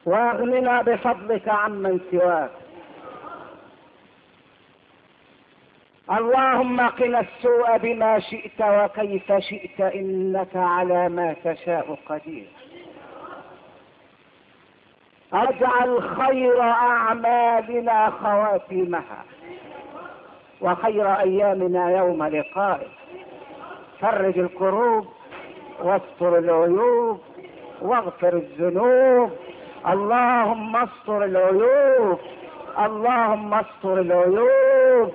واغننا بفضلك عمن سواك. اللهم قنا السوء بما شئت وكيف شئت، إنك على ما تشاء قدير. اجعل خير أعمالنا خواتيمها وخير أيامنا يوم لقائك. فرج الكروب واستر العيوب واغفر الذنوب. اللهم استر العيوب، اللهم استر العيوب.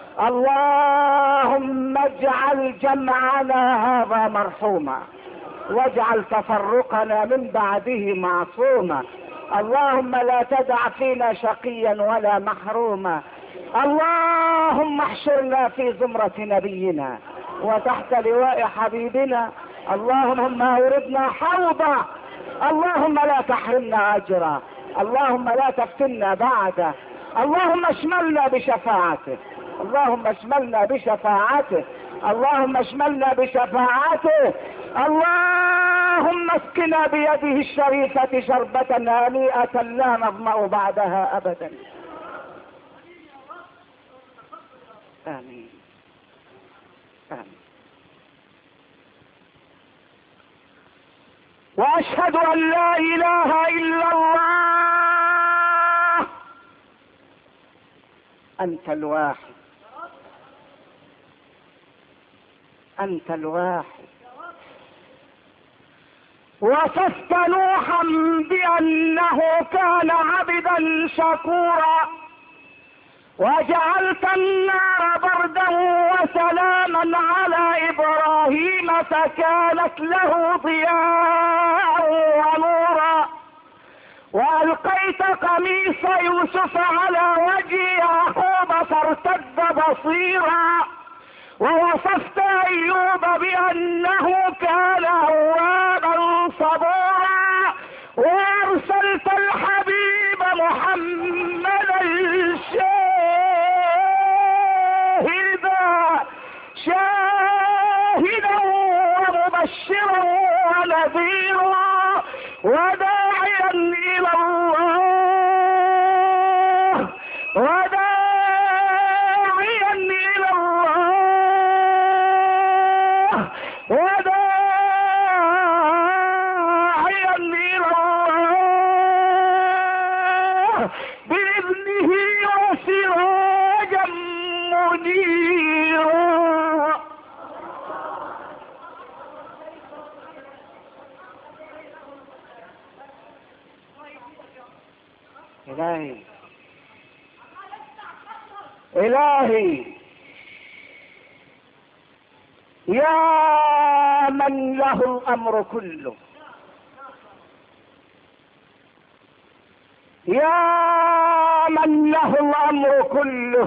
اللهم اجعل جمعنا هذا مرحوما واجعل تفرقنا من بعده معصوما. اللهم لا تدع فينا شقيا ولا محروما. اللهم احشرنا في زمرة نبينا وتحت لواء حبيبنا. اللهم اوردنا حوضا. اللهم لا تحرمنا اجرا. اللهم لا تفتنا بعده. اللهم اشملنا بشفاعته. اللهم اشملنا بشفاعته. اللهم اشملنا بشفاعته. اللهم اسقنا بيده الشريفة شربة هنيئة لا نظمأ بعدها ابدا. آمين آمين. وأشهد أن لا إله إلا الله. أنت الواحد، أنت الواحد. وصفت نوحا بأنه كان عبدا شكورا، وجعلت النار بردا وسلاما على إبراهيم فكانت له ضياء ونورا، وألقيت قميص يوسف على وجه يعقوب فارتد بصيرا، ووصفت أيوب بأنه كان أوابا صبورا، وأرسلت الحبيب محمدا شاهدا ومبشرا ونذيرا وداعيا إلى الله، وداعيا إلى الله، وداعيا إلى الله بإذنه وسراجا منيرا. إلهي إلهي يا من له الأمر كله، يا من له الأمر كله،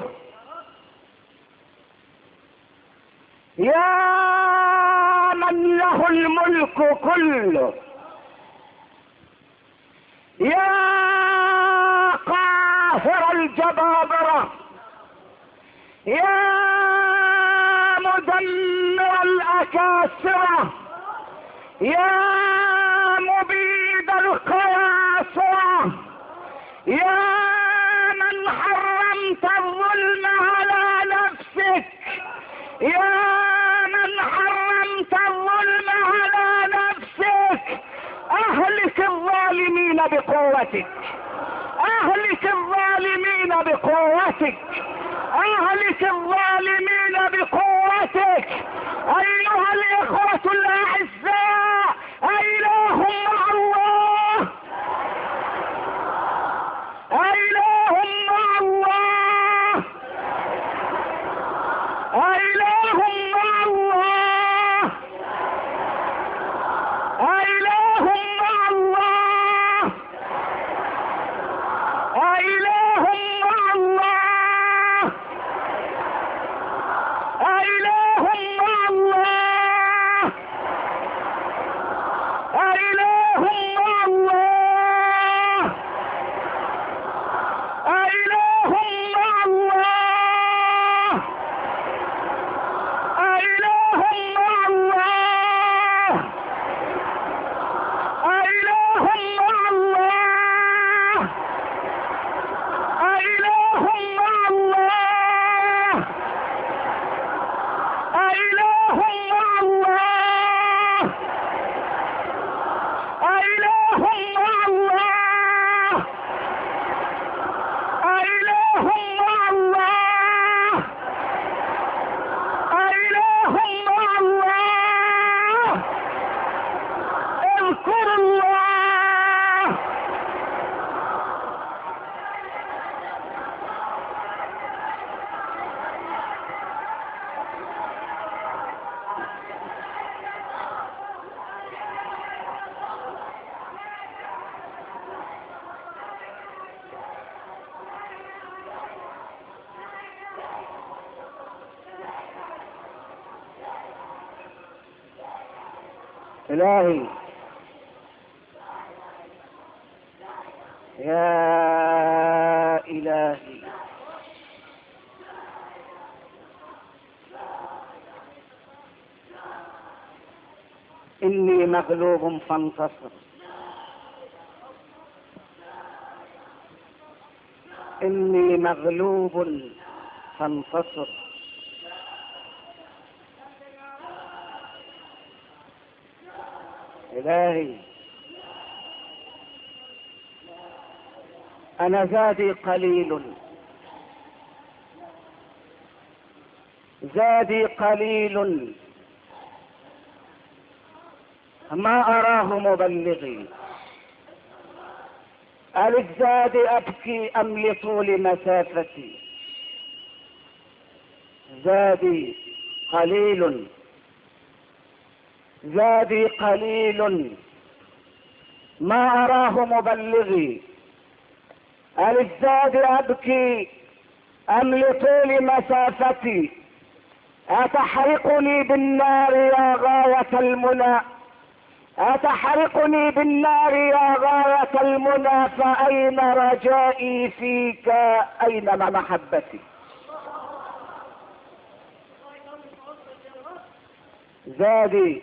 يا من له الملك كله، يا قاهر الجبابرة، يا مدمر الأكاسرة، يا مبيد القياصرة، يا من حرمت الظلم على نفسك، يا من حرمت الظلم على نفسك، اهلك الظالمين بقوتك، اهلك الظالمين بقوتك، اهلك الظالمين بقوتك. ايها الاخوة الاعزاء، اله مع الله، اله مع الله، اله مع الله، اله مع الله، اله مع الله، اله مع الله، اله إلهي يا إلهي إني مغلوب فانتصر، إني مغلوب فانتصر. إلهي أنا زادي قليل، زادي قليل ما أراه مبلغي، أللزاد أبكي أم لطول مسافتي؟ زادي قليل، زادي قليل ما أراه مبلغي، أللزاد أبكي أم لطول مسافتي؟ أتحرقني بالنار يا غاية المنى، أتحرقني بالنار يا غاية المنى، فأين رجائي فيك؟ أينما محبتي؟ زادي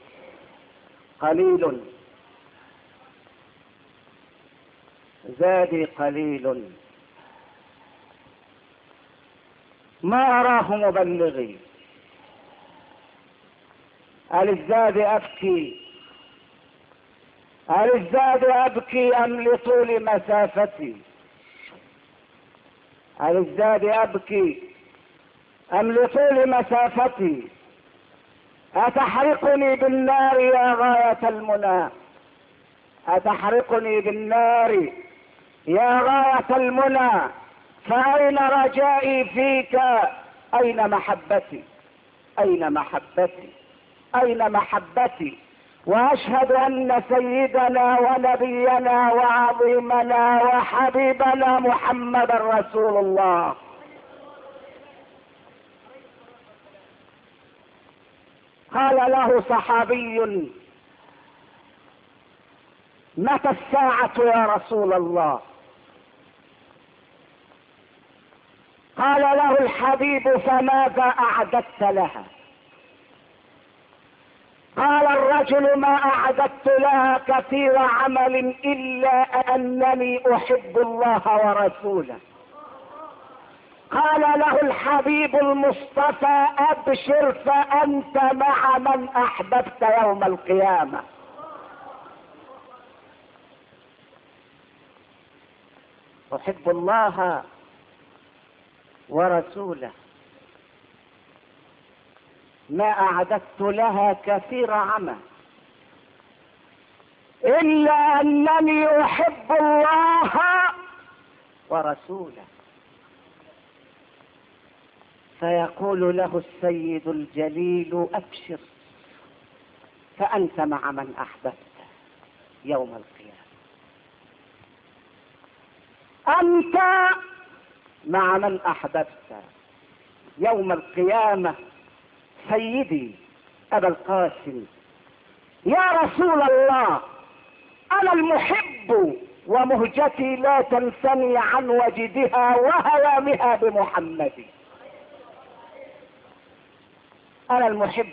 قليل، زادي قليل ما أراه مبلغي، أللزاد أبكي، أللزاد أبكي أم لطول مسافتي؟ أللزاد أبكي أم لطول مسافتي؟ أتحرقني بالنار يا غاية المنى، أتحرقني بالنار يا غاية المنى، فأين رجائي فيك؟ أين محبتي؟ أين محبتي؟ أين محبتي؟ وأشهد أن سيدنا ونبينا وعظيمنا وحبيبنا محمد رسول الله. قال له صحابي: متى الساعة يا رسول الله؟ قال له الحبيب: فماذا أعددت لها؟ قال الرجل: ما أعددت لها كثير عمل إلا أنني أحب الله ورسوله. قال له الحبيب المصطفى: أبشر فأنت مع من أحببت يوم القيامة. أحب الله ورسوله، ما أعددت لها كثير عمل إلا أنني أحب الله ورسوله. فيقول له السيد الجليل: أبشر فأنت مع من أحببت يوم القيامة، أنت مع من أحببت يوم القيامة. سيدي أبا القاسم، يا رسول الله، أنا المحب ومهجتي لا تنثني عن وجدها وهوامها بمحمد. أنا المحب،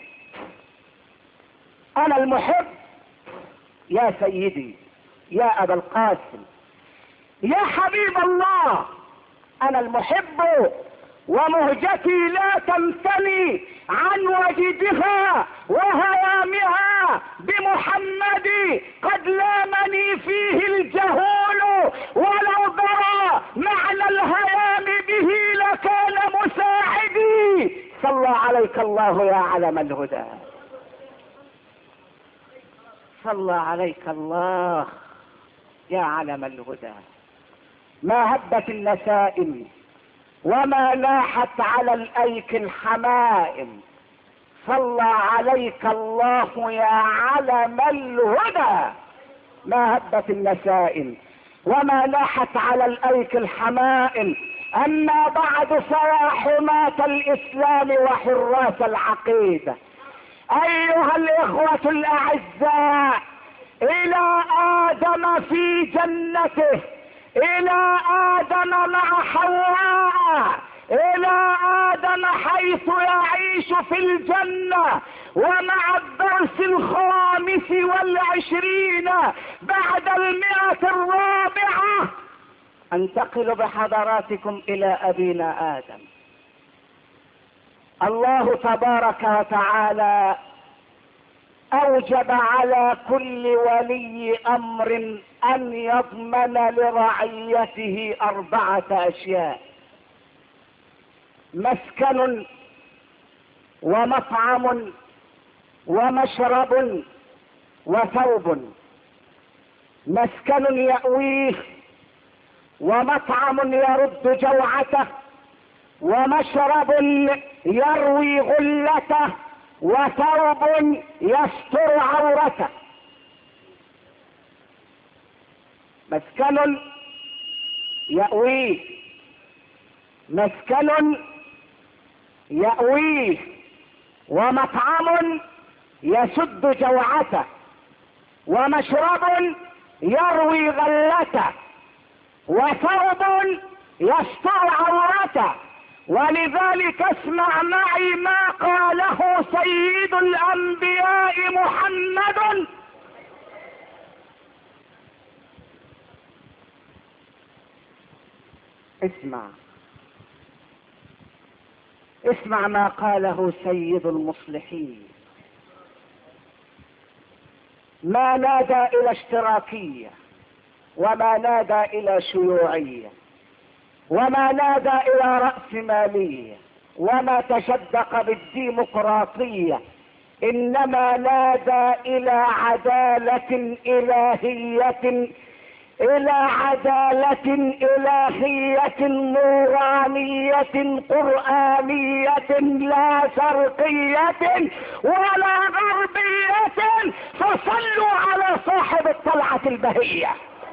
أنا المحب يا سيدي يا أبا القاسم يا حبيب الله، أنا المحب ومهجتي لا تمتني عن وجدها وهيامها بمحمد. قد لامني فيه الجهول ولو درى معنى الهيام به لكان مساعدي. صلى عليك الله يا علم الهدى، صلى عليك الله يا علم الهدى. ما هبت النسائم وما لاحت على الأيك الحمائم. صلى عليك الله يا علم الهدى. ما هبت النسائم وما لاحت على الأيك الحمائم. أما بعد فيا حماة الإسلام وحراس العقيدة، ايها الاخوة الاعزاء، الى ادم في جنته، الى ادم مع حواء، الى ادم حيث يعيش في الجنة، ومع الدرس 25 بعد 100 انتقل بحضراتكم الى ابينا ادم. الله تبارك وتعالى اوجب على كل ولي امر ان يضمن لرعيته 4 اشياء: مسكن، ومطعم، ومشرب، وثوب. مسكن يأويه، ومطعم يرد جوعته، ومشرب يروي غلته، وثوب يستر عورته. مسكن يأويه، مسكن يأويه، ومطعم يسد جوعته، ومشرب يروي غلته، وثوب يستر عورته. ولذلك اسمع معي ما قاله سيد الانبياء محمد اسمع ما قاله سيد المصلحين: ما نادى الى اشتراكية، وما نادى الى شيوعية، وما نادى الى رأسمالية، وما تشدق بالديمقراطية، انما نادى الى عدالة الهية، الى عدالة الهية نورانية قرآنية لا شرقية ولا غربية. فصلوا على صاحب الطلعة البهية.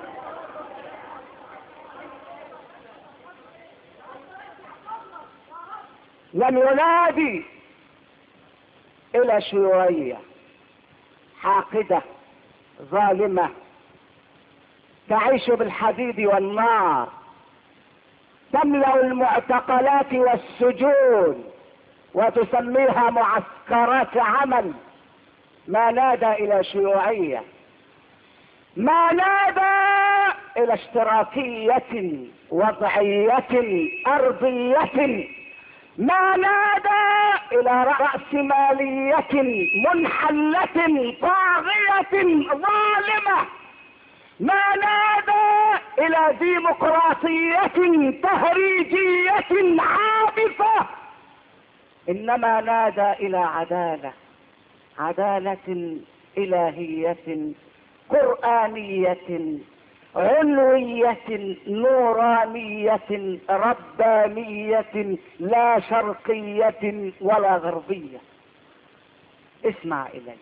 لم ينادي الى شيوعية حاقدة ظالمة تعيش بالحديد والنار، تملأ المعتقلات والسجون وتسميها معسكرات عمل. ما نادى الى شيوعية، ما نادى الى اشتراكية وضعية ارضية، ما نادى الى رأسمالية منحلة طاغية ظالمة، ما نادى الى ديمقراطية تهريجية عابثة، انما نادى الى عدالة الهية قرآنية علوية نورانية ربانية لا شرقية ولا غربية. اسمع إلي.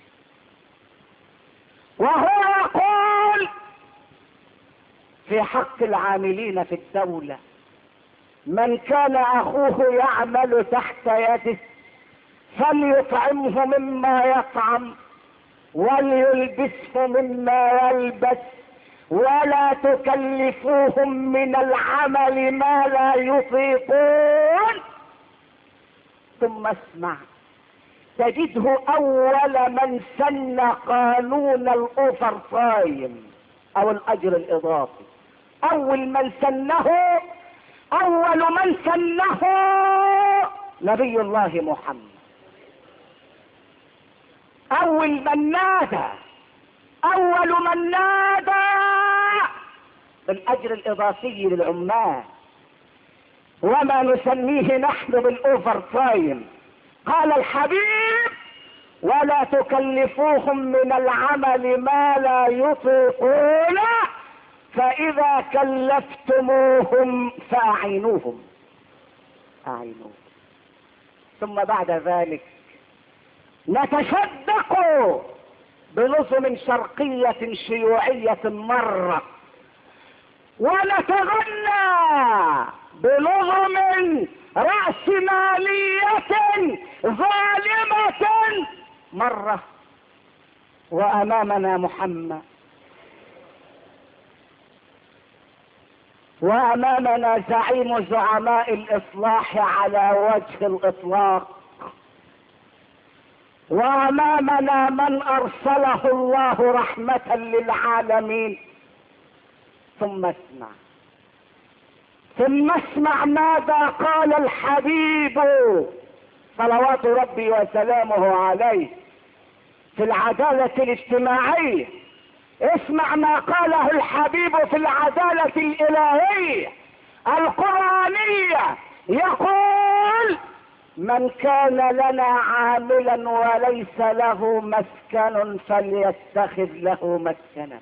وهو يقول في حق العاملين في الدولة: من كان أخوه يعمل تحت يده فليطعمه مما يطعم، وليلبسه مما يلبس، ولا تكلفوهم من العمل ما لا يطيقون. ثم اسمع: تجده اول من سن قانون الاوفر تايم او الاجر الاضافي. اول من سنه نبي الله محمد. اول من نادى بالاجر الاضافي للعمال، وما نسميه نحن بالاوفر تايم. قال الحبيب: ولا تكلفوهم من العمل ما لا يطيقون، فاذا كلفتموهم فاعينوهم. ثم بعد ذلك نتشدق بنظم شرقية شيوعية مرة، ونتغنى بنظم رأسمالية ظالمة مرة، وأمامنا محمد، وأمامنا زعيم زعماء الإصلاح على وجه الإطلاق، وأمامنا من أرسله الله رحمة للعالمين. ثم اسمع ماذا قال الحبيب صلوات ربي وسلامه عليه في العدالة الاجتماعية. اسمع ما قاله الحبيب في العدالة الإلهية القرآنية، يقول: من كان لنا عاملا وليس له مسكن فليتخذ له مسكنا.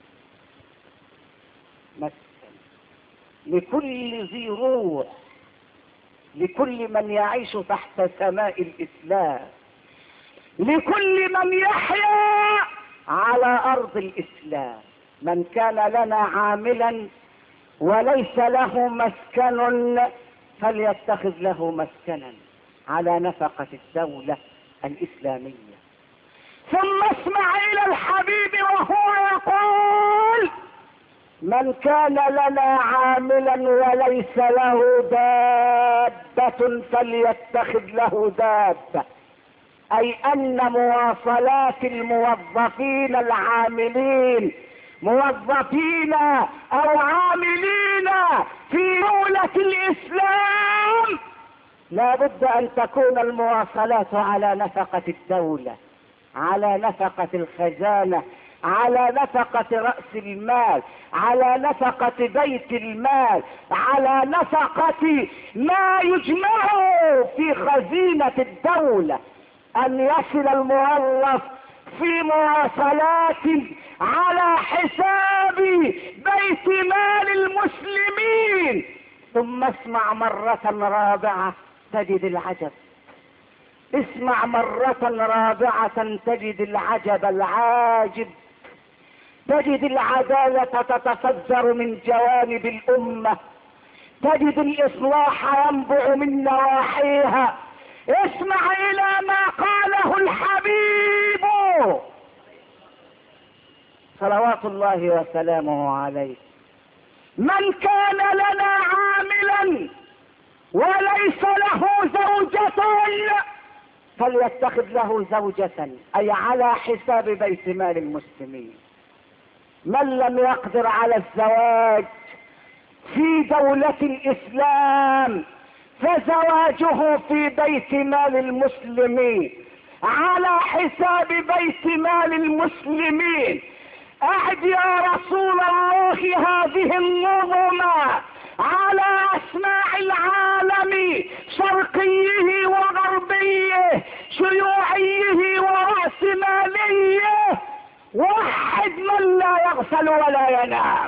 لكل ذي روح، لكل من يعيش تحت سماء الإسلام، لكل من يحيا على أرض الإسلام. من كان لنا عاملا وليس له مسكن فليتخذ له مسكنا على نفقة الدولة الإسلامية. ثم اسمع إلى الحبيب وهو يقول: من كان لنا عاملا وليس له دابة فليتخذ له دابة، أي أن مواصلات الموظفين العاملين، موظفين أو عاملين في دولة الإسلام، لا بد أن تكون المواصلات على نفقة الدولة، على نفقة الخزانة، على نفقة رأس المال، على نفقة بيت المال، على نفقة ما يجمع في خزينة الدولة. أن يصل الموظف في مواصلات على حساب بيت مال المسلمين. ثم اسمع مرة رابعة تجد العجب، اسمع مرة رابعة تجد العجب العاجب، تجد العدالة تتفجر من جوانب الأمة، تجد الإصلاح ينبع من نواحيها. اسمع إلى ما قاله الحبيب صلوات الله وسلامه عليه: من كان لنا عاملا وليس له زوجة فليتخذ له زوجة، أي على حساب بيت مال المسلمين. من لم يقدر على الزواج في دولة الإسلام فزواجه في بيت مال المسلمين، على حساب بيت مال المسلمين. أعد يا رسول الله هذه النظمة على أسماع العالم، شرقيه وغربيه، شيوعيه ورأسماليه. وحد من لا يغفل ولا ينام.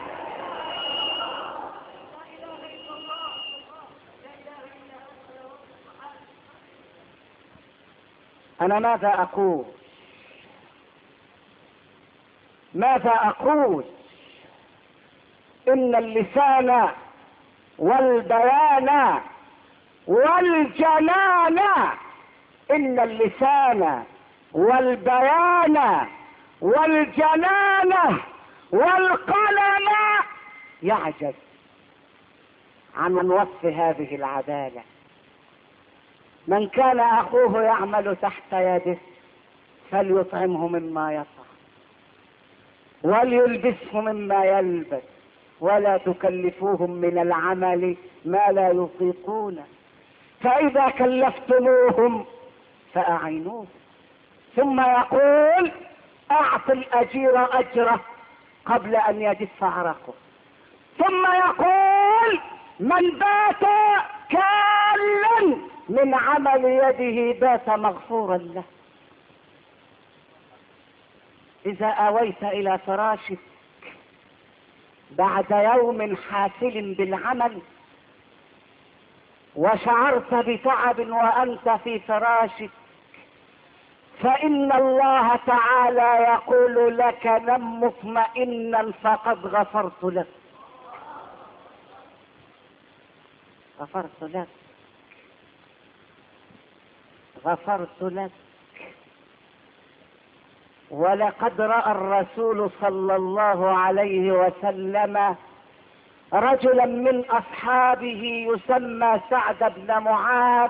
أنا ماذا أقول؟ إن اللسان والبيان والجنان، إن اللسان والبيان والجنان والقلم يعجز عن وصف هذه العدالة. من كان أخوه يعمل تحت يده فليطعمه مما يطعم وليلبسه مما يلبس، ولا تكلفوهم من العمل ما لا يطيقون، فإذا كلفتموهم فأعينوهم. ثم يقول: أعط الأجير أجره قبل أن يجف عرقه. ثم يقول: من بات كالا من عمل يده بات مغفورا له. إذا أويت إلى فراشك بعد يوم حافل بالعمل وشعرت بتعب وأنت في فراشك، فإن الله تعالى يقول لك: نم مطمئنا فقد غفرت لك. غفرت لك، غفرت لك. ولقد رأى الرسول صلى الله عليه وسلم رجلا من أصحابه يسمى سعد بن معاذ،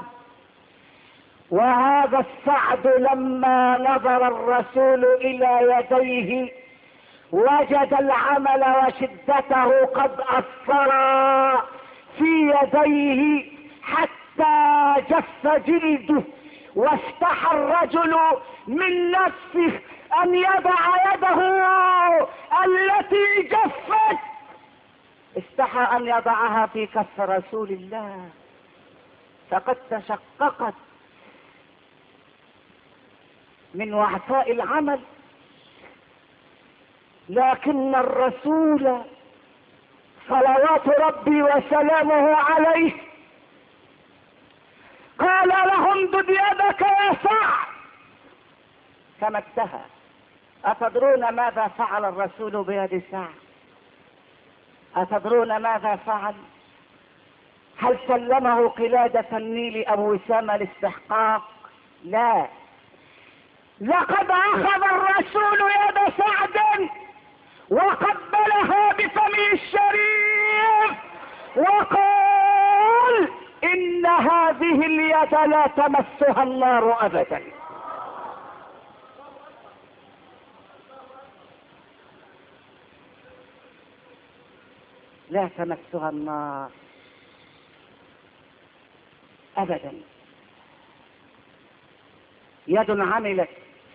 وهذا السعد لما نظر الرسول إلى يديه وجد العمل وشدته قد أثر في يديه حتى جف جلده، واستحى الرجل من نفسه أن يضع يده التي جفت، استحى أن يضعها في كف رسول الله، فقد تشققت من وعثاء العمل. لكن الرسول صلوات ربي وسلامه عليه قال له امدد يدك يا سعد، فمدها. أتدرون ماذا فعل الرسول بيد سعد؟ أتدرون ماذا فعل؟ هل سلمه قلادة النيل أو وسام الاستحقاق؟ لا، لقد أخذ الرسول يد سعد وقبلها بفمه الشريف وقال إن هذه اليد لا تمسها النار أبدا. لا تمسها النار أبدا. يد عملت،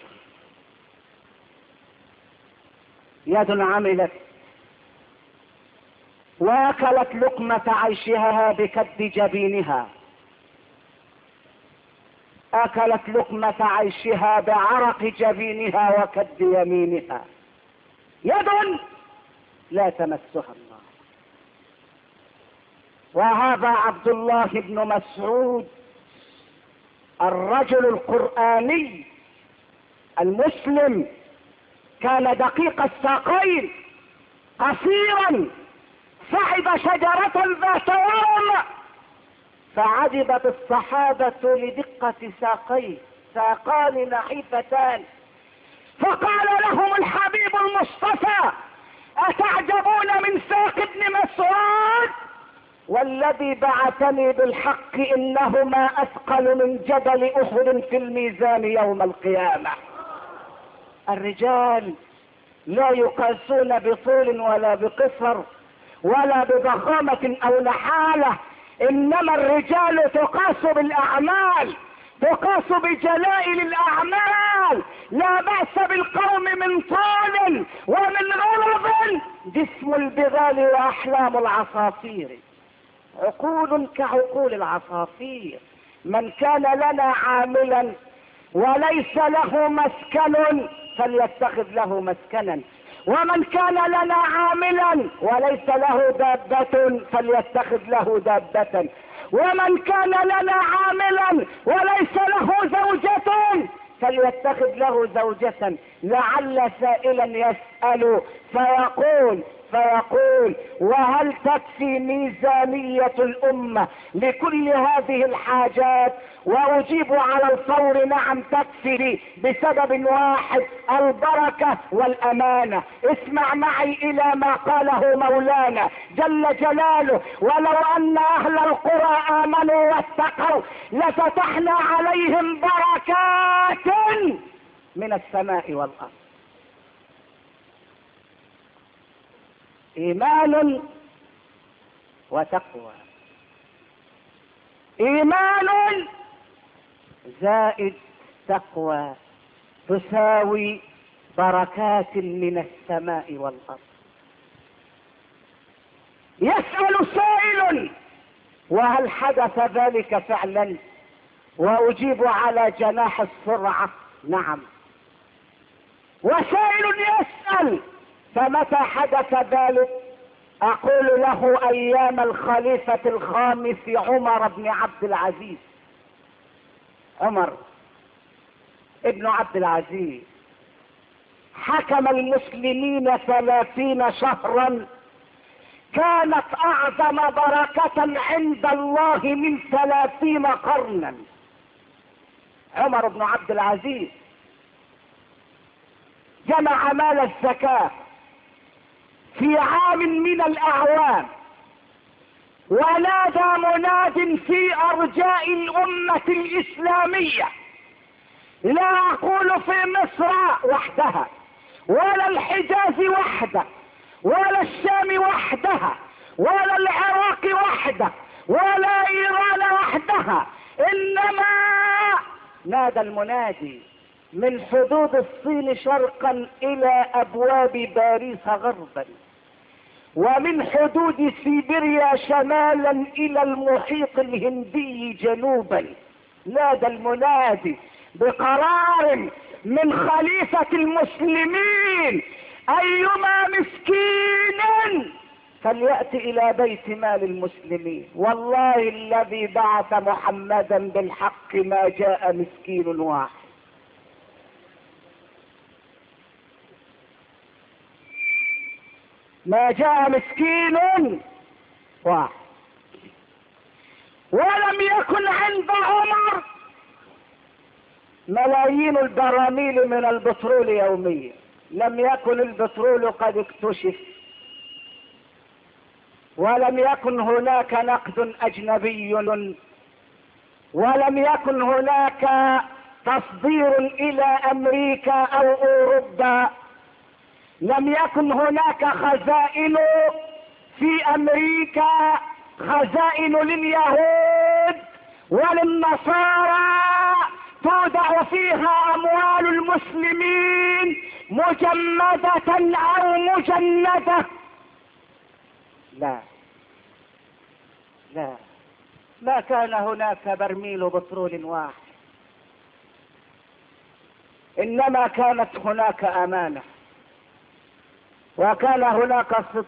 يد عملت واكلت لقمة عيشها بكد جبينها، اكلت لقمة عيشها بعرق جبينها وكد يمينها. يد لا تمسها النار. وهذا عبد الله بن مسعود الرجل القرآني المسلم، كان دقيق الساقين قصيرا، صعد شجرة ذات ورم فعجبت الصحابة لدقة ساقيه، ساقان نحيفتان، فقال لهم الحبيب المصطفى أتعجبون من ساق ابن مسعود؟ والذي بعثني بالحق إنهما أثقل من جبل أحد في الميزان يوم القيامة. الرجال لا يقاسون بطول ولا بقصر ولا بضخامة أو نحالة، إنما الرجال تقاس بالأعمال، تقاس بجلائل الأعمال. لا بأس بالقوم من طول ومن غلظ، جسم البغال وأحلام العصافير، عقول كعقول العصافير. من كان لنا عاملا وليس له مسكن فليتخذ له مسكنا، ومن كان لنا عاملا وليس له دابة فليتخذ له دابة، ومن كان لنا عاملا وليس له زوجة فليتخذ له زوجة. لعل سائلا يسأل فيقول وهل تكفي ميزانية الأمة لكل هذه الحاجات؟ وأجيب على الفور نعم تكفي بسبب واحد، البركة والأمانة. اسمع معي إلى ما قاله مولانا جل جلاله: ولو أن أهل القرى آمنوا واتقوا لفتحنا عليهم بركات من السماء والأرض. إيمان وتقوى، إيمان زائد تقوى تساوي بركات من السماء والأرض. يسأل سائل: وهل حدث ذلك فعلا؟ وأجيب على جناح السرعة: نعم. وسائل يسأل: فمتى حدث ذلك؟ أقول له: أيام الخليفة الخامس عمر بن عبد العزيز. عمر ابن عبد العزيز حكم المسلمين 30 شهرا كانت اعظم بركة عند الله من 30 قرنا. عمر بن عبد العزيز جمع مال الزكاة في عام من الاعوام، ونادى مناد في ارجاء الامة الاسلامية، لا اقول في مصر وحدها ولا الحجاز وحده ولا الشام وحدها ولا العراق وحده ولا ايران وحدها، انما نادى المنادي من حدود الصين شرقا الى ابواب باريس غربا، ومن حدود سيبيريا شمالا الى المحيط الهندي جنوبا. نادى المنادي بقرار من خليفة المسلمين: ايما مسكين فليأتي الى بيت مال المسلمين. والله الذي بعث محمدا بالحق ما جاء مسكين واحد. ما جاء مسكين واحد. ولم يكن عند عمر ملايين البراميل من البترول يوميا، لم يكن البترول قد اكتشف، ولم يكن هناك نقد اجنبي، ولم يكن هناك تصدير الى امريكا او اوروبا، لم يكن هناك خزائن في امريكا، خزائن لليهود وللنصارى تودع فيها اموال المسلمين مجمدة او مجندة. لا لا، ما كان هناك برميل بترول واحد، انما كانت هناك امانة، وكان هناك صدق،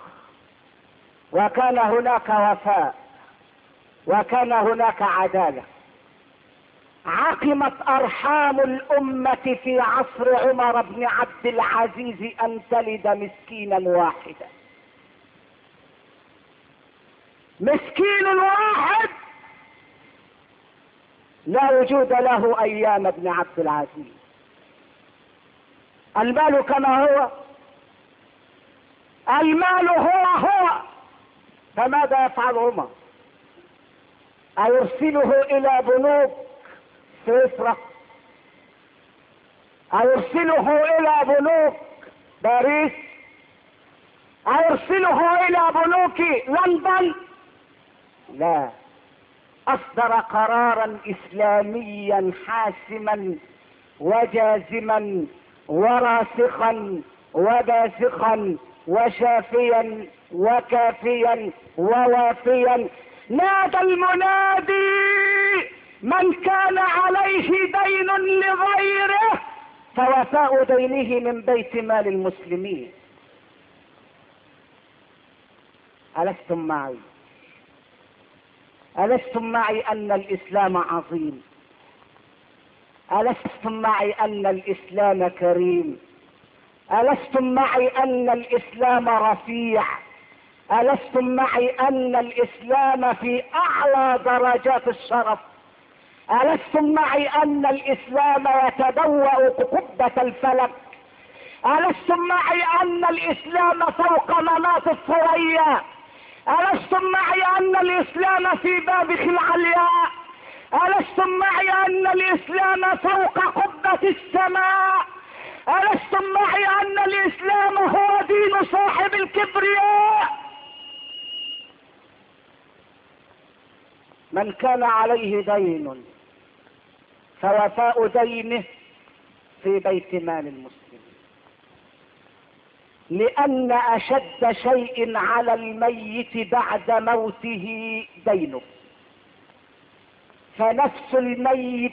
وكان هناك وفاء، وكان هناك عدالة. عقمت ارحام الامة في عصر عمر بن عبد العزيز ان تلد مسكينا واحدا. مسكين واحد لا وجود له ايام ابن عبد العزيز. المال كما هو، المال هو، فماذا يفعل عمر؟ أيرسله إلى بنوك سويسرا؟ أيرسله إلى بنوك باريس؟ أيرسله إلى بنوك لندن؟ لا، أصدر قرارا إسلاميا حاسما وجازما وراسخا وباسخا وشافيا وكافيا ووافيا. نادى المنادي: من كان عليه دين لغيره فوفاء دينه من بيت مال المسلمين. ألستم معي؟ ألستم معي أن الإسلام عظيم؟ ألستم معي أن الإسلام كريم؟ ألستم معي أن الإسلام رفيع؟ ألستم معي أن الإسلام في أعلى درجات الشرف؟ ألستم معي أن الإسلام يتبوأ قبة الفلك؟ ألستم معي أن الإسلام فوق مناط الثريا؟ ألستم معي أن الإسلام في بابخ العلياء؟ ألستم معي أن الإسلام فوق قبة السماء؟ ألستم معي أن الإسلام هو دين صاحب الكبرياء؟ من كان عليه دين فوفاء دينه في بيت مال المسلمين، لأن أشد شيء على الميت بعد موته دينه، فنفس الميت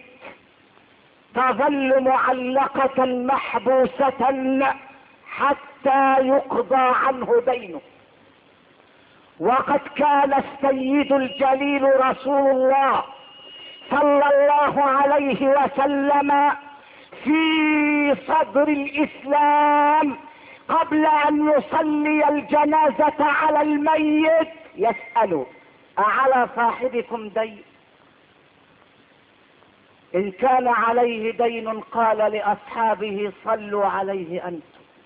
تظل معلقة محبوسة حتى يقضى عنه دينه. وقد كان السيد الجليل رسول الله صلى الله عليه وسلم في صدر الإسلام قبل ان يصلي الجنازة على الميت يسأل: أعلى صاحبكم دين؟ إن كان عليه دين قال لأصحابه: صلوا عليه أنتم.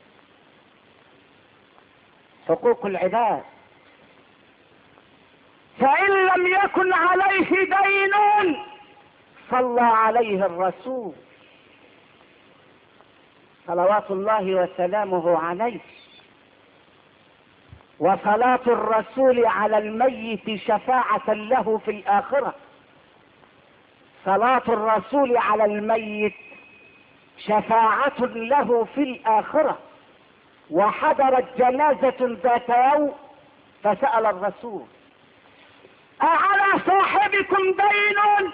حقوق العباد. فإن لم يكن عليه دين صلى عليه الرسول صلوات الله وسلامه عليه. وصلاة الرسول على الميت شفاعة له في الآخرة. صلاة الرسول على الميت شفاعة له في الآخرة. وحضرت جنازة ذات يوم فسأل الرسول: أعلى صاحبكم دين؟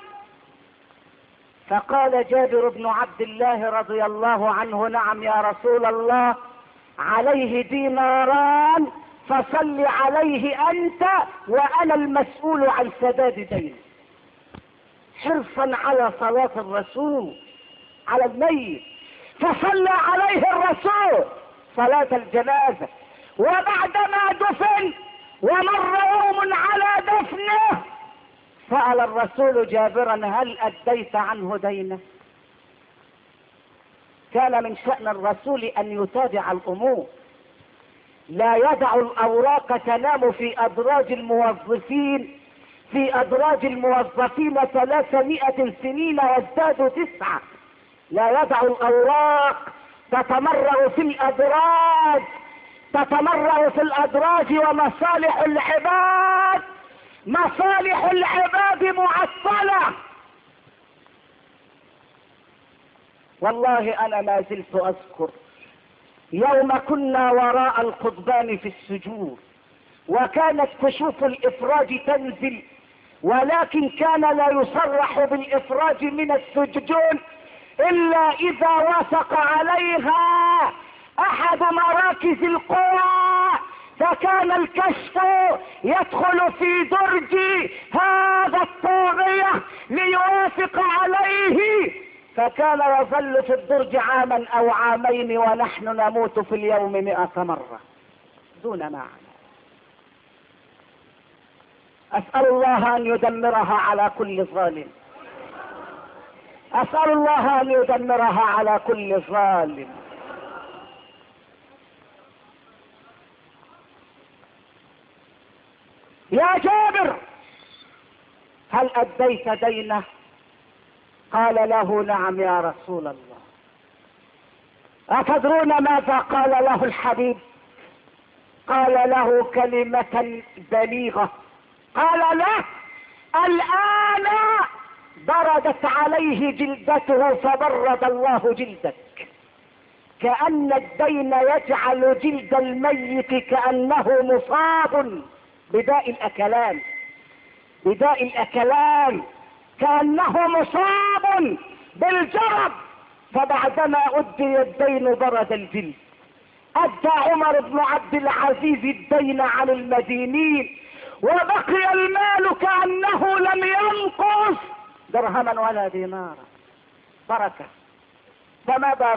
فقال جابر بن عبد الله رضي الله عنه: نعم يا رسول الله، عليه ديناران فصل عليه أنت وأنا المسؤول عن سداد دينه. حرصا على صلاة الرسول على الميت، فصلى عليه الرسول صلاة الجنازة. وبعدما دفن ومر يوم على دفنه سأل الرسول جابرا: هل أديت عنه دينه؟ كان من شأن الرسول أن يتابع الأمور، لا يدع الأوراق تنام في أدراج الموظفين 300 سنين وازدادوا 9. لا يدع الأوراق تتمرغ في الأدراج ومصالح العباد معطلة. والله أنا ما زلت أذكر يوم كنا وراء القضبان في السجون، وكانت كشوف الإفراج تنزل، ولكن كان لا يصرح بالإفراج من السجون إلا إذا وافق عليها أحد مراكز القوى، فكان الكشف يدخل في درج هذا الطاغية ليوافق عليه، فكان يظل في الدرج عاما أو عامين ونحن نموت في اليوم 100 مرة دون معنى. أسأل الله أن يدمرها على كل ظالم. أسأل الله أن يدمرها على كل ظالم. يا جابر، هل أديت دينه؟ قال له: نعم يا رسول الله. أتدرون ماذا قال له الحبيب؟ قال له كلمة بليغة، قال له: الآن بردت عليه جلدته فبرد الله جلدك. كأن الدين يجعل جلد الميت كأنه مصاب بداء الأكلان، كأنه مصاب بالجرب. فبعدما أدي الدين برد الجلد. أدى عمر بن عبد العزيز الدين عن المدينين، وبقي المال كأنه لم ينقص درهما ولا دينارا. بركة. فماذا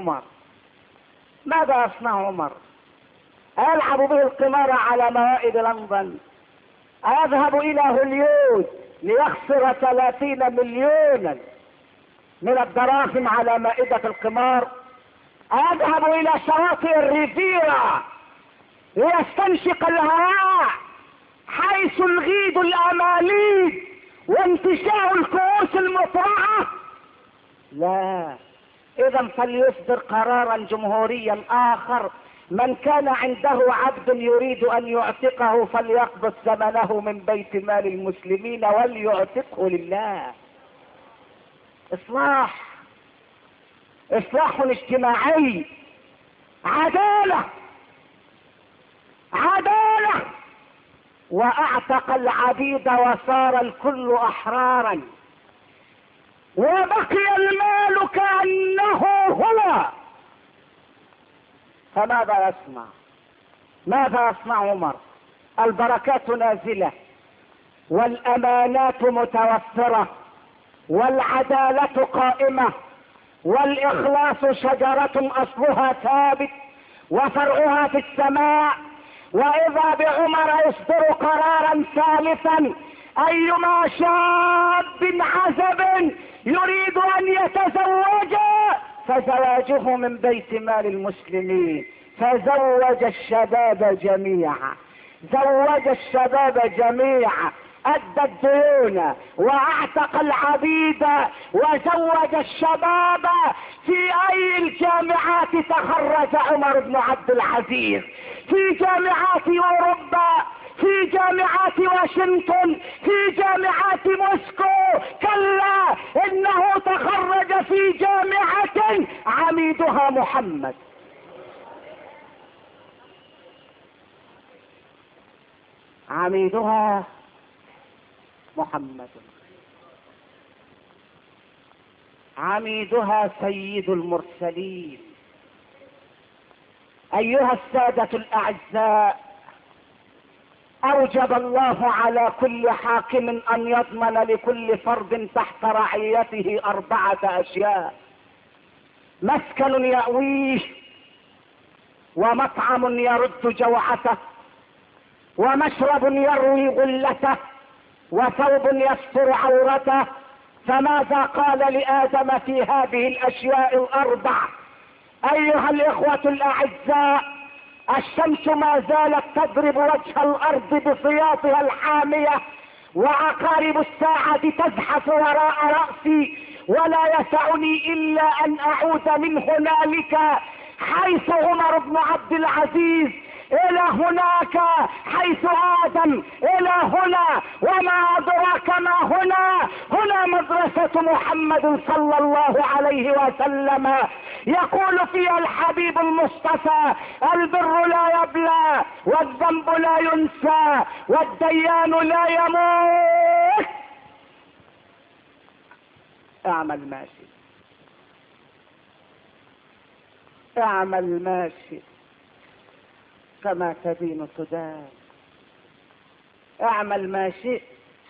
يصنع عمر؟ ألعب به القمار على موائد لندن؟ أذهب إلى هوليود ليخسر 30 مليونا من الدراهم على مائدة القمار؟ أذهب إلى شواطئ الريفيرا ليستنشق الهواء حيث الغيد الأماليد وانتشاء الكؤوس المطرعة؟ لا. إذا فليصدر قرارا جمهوريا آخر: من كان عنده عبد يريد أن يعتقه فليقبض ثمنه من بيت مال المسلمين وليعتقه لله. إصلاح اجتماعي، عدالة. وأعتق العبيد وصار الكل أحرارا، وبقي المال كأنه هو. فماذا يصنع عمر؟ البركات نازلة، والأمانات متوفرة، والعدالة قائمة، والإخلاص شجرة أصلها ثابت، وفرعها في السماء. واذا بعمر يصدر قرارا ثالثا: ايما شاب عزب يريد ان يتزوج فزواجه من بيت مال المسلمين. فزوج الشباب جميعا، زوج الشباب جميعا، ادى الديون واعتق العبيد وزوج الشباب. في اي الجامعات تخرج عمر بن عبد العزيز؟ في جامعات اوروبا، في جامعات واشنطن، في جامعات موسكو؟ كلا، انه تخرج في جامعة عميدها محمد. عميدها محمد، عميدها سيد المرسلين. ايها السادة الاعزاء، اوجب الله على كل حاكم ان يضمن لكل فرد تحت رعيته 4 اشياء: مسكن يأويه، ومطعم يرد جوعته، ومشرب يروي غلته، وثوب يستر عورته. فماذا قال لآدم في هذه الاشياء ال4؟ ايها الاخوة الاعزاء، الشمس ما زالت تضرب وجه الارض بسياطها الحامية، وعقارب الساعة تزحف وراء رأسي، ولا يسعني الا ان اعود من هنالك حيث عمر بن عبد العزيز الى هناك حيث ادم الى هنا، وما ادراك ما هنا. هنا مدرسة محمد صلى الله عليه وسلم. يقول فيها الحبيب المصطفى: البر لا يبلى، والذنب لا ينسى، والديان لا يموت. اعمل ما شئت، اعمل ما شئت، كما تدين تدان. اعمل ما شئت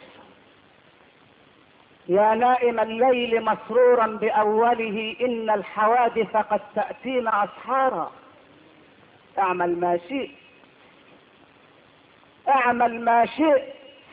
يا نائم الليل مسرورا بأوله، إن الحوادث قد تأتينا أسحارا. اعمل ما شئت، اعمل ما شئت،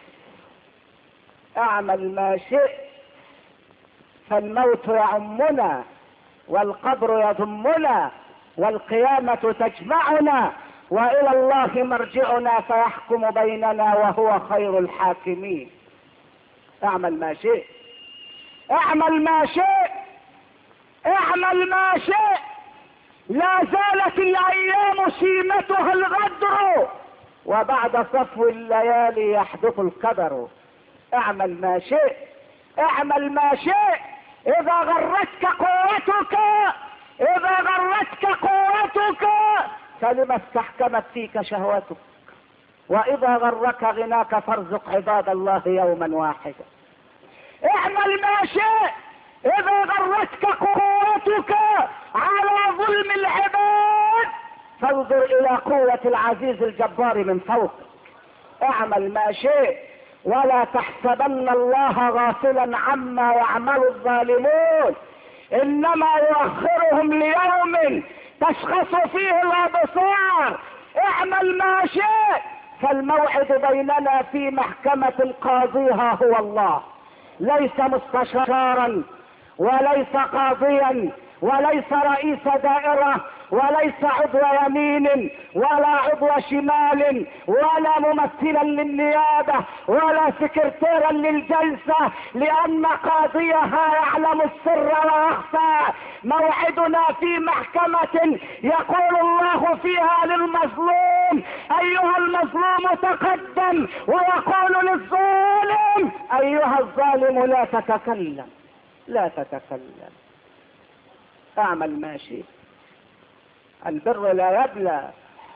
اعمل ما شئت، فالموت يعمنا، والقبر يضمنا، والقيامة تجمعنا، وإلى الله مرجعنا فيحكم بيننا وهو خير الحاكمين. اعمل ما شئت، اعمل ما شئت، اعمل ما شئت. لا زالت الايام سيمتها الغدر، وبعد صفو الليالي يحدث القدر. اعمل ما شئت، اعمل ما شئت. اذا غرتك قوتك، اذا غرتك قوتك فلما استحكمت فيك شهوتك، واذا غرك غناك فارزق عباد الله يوما واحدا. اعمل ما شئت. اذا غرتك قوتك على ظلم العباد فانظر الى قوة العزيز الجبار من فوق. اعمل ما شئت، ولا تحسبن الله غافلا عما يعمل الظالمون، انما يؤخرهم ليوم تشخص فيه الابصار. اعمل ما شئت، فالموعد بيننا في محكمة قاضيها هو الله، ليس مستشارا، وليس قاضيا، وليس رئيس دائرة، وليس عضو يمين، ولا عضو شمال، ولا ممثلا للنيابة، ولا سكرتيرا للجلسة، لأن قاضيها يعلم السر ويخفى. موعدنا في محكمة يقول الله فيها للمظلوم: أيها المظلوم تقدم، ويقول للظالم: أيها الظالم لا تتكلم، لا تتكلم. اعمل ما شئت. البر لا يبلى،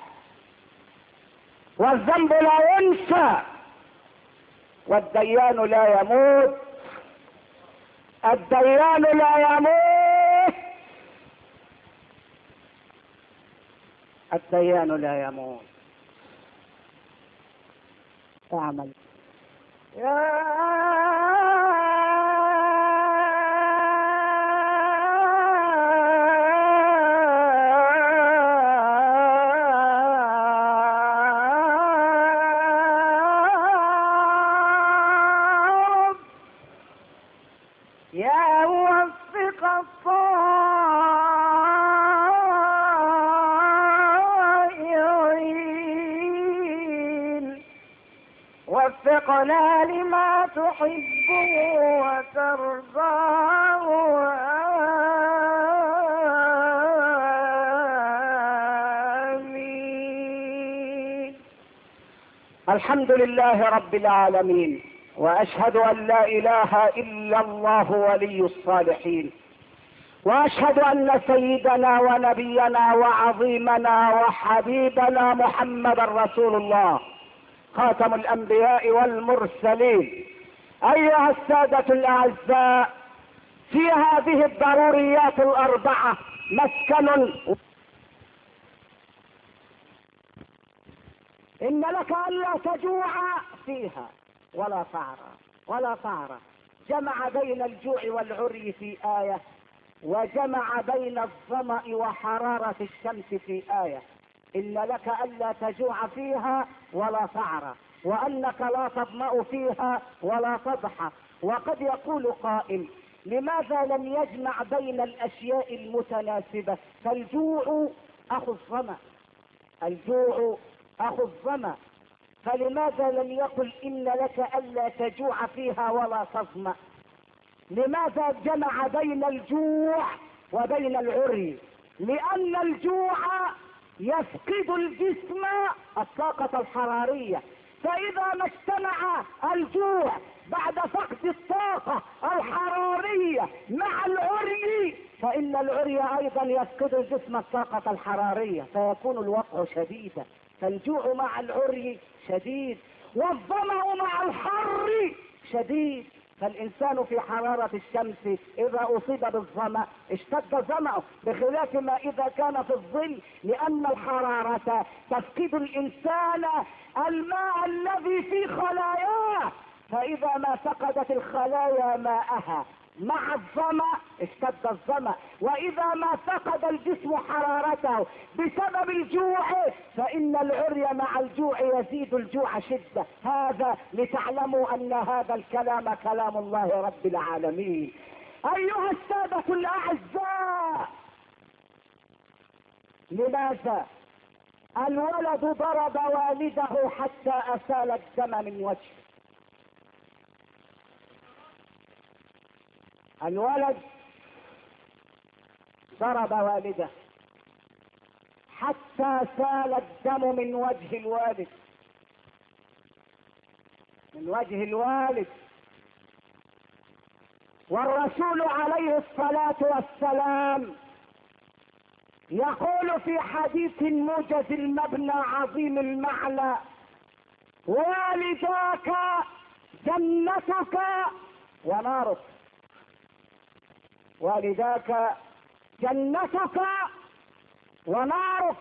والذنب لا ينسى، والديان لا يموت. الديان لا يموت، الديان لا يموت. اعمل وفقنا لما تحب وترضاه. آمين. الحمد لله رب العالمين، وأشهد أن لا إله إلا الله ولي الصالحين، وأشهد أن سيدنا ونبينا وعظيمنا وحبيبنا محمد رسول الله خاتم الأنبياء والمرسلين. أيها السادة الأعزاء، في هذه الضروريات الأربعة مسكن إن لك ألا تجوع فيها ولا فعر. جمع بين الجوع والعري في آية، وجمع بين الظمأ وحرارة الشمس في آية. إن لك ألا تجوع فيها ولا فعر، وأنك لا تظمأ فيها ولا تضحى. وقد يقول قائل: لماذا لم يجمع بين الأشياء المتناسبة؟ فالجوع أخو الظمأ، الجوع أخو الظمأ، فلماذا لم يقل إن لك ألا تجوع فيها ولا تظمأ؟ لماذا جمع بين الجوع وبين العري؟ لأن الجوع يفقد الجسم الطاقة الحرارية، فإذا ما اجتمع الجوع بعد فقد الطاقة الحرارية مع العري، فإن العري أيضا يفقد الجسم الطاقة الحرارية، فيكون الوقع شديدا. فالجوع مع العري شديد، والظمأ مع الحر شديد. فالإنسان في حرارة الشمس إذا أصيب بالظمأ اشتد ظمأه، بخلاف ما إذا كان في الظل، لأن الحرارة تفقد الإنسان الماء الذي في خلاياه، فإذا ما فقدت الخلايا ماءها مع الظمأ اشتد الظمأ، وإذا ما فقد الجسم حرارته بسبب الجوع فإن العري مع الجوع يزيد الجوع شدة. هذا لتعلموا أن هذا الكلام كلام الله رب العالمين. أيها السادة الأعزاء، لماذا الولد ضرب والده حتى أسال الدم من وجهه؟ الولد ضرب والده حتى سال الدم من وجه الوالد، من وجه الوالد. والرسول عليه الصلاة والسلام يقول في حديث موجز المبنى عظيم المعنى: والداك جنتك ونارك، والداك جنتك ونارك.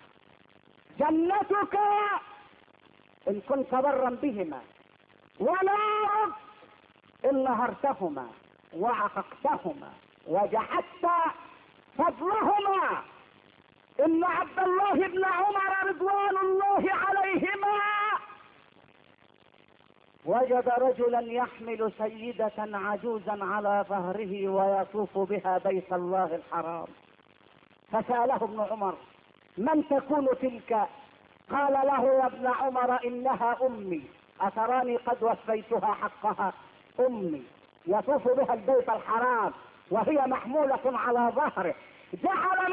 جنتك إن كنت برا بهما، ونارك إن نهرتهما وعققتهما وجحدت فضلهما. إن عبد الله بن عمر رضوان الله عليهما وجد رجلا يحمل سيدة عجوزا على ظهره ويطوف بها بيت الله الحرام، فسأله ابن عمر: من تكون تلك؟ قال له: يا ابن عمر، إنها أمي، أتراني قد وفيتها حقها. أمي يطوف بها البيت الحرام وهي محمولة على ظهره. جعل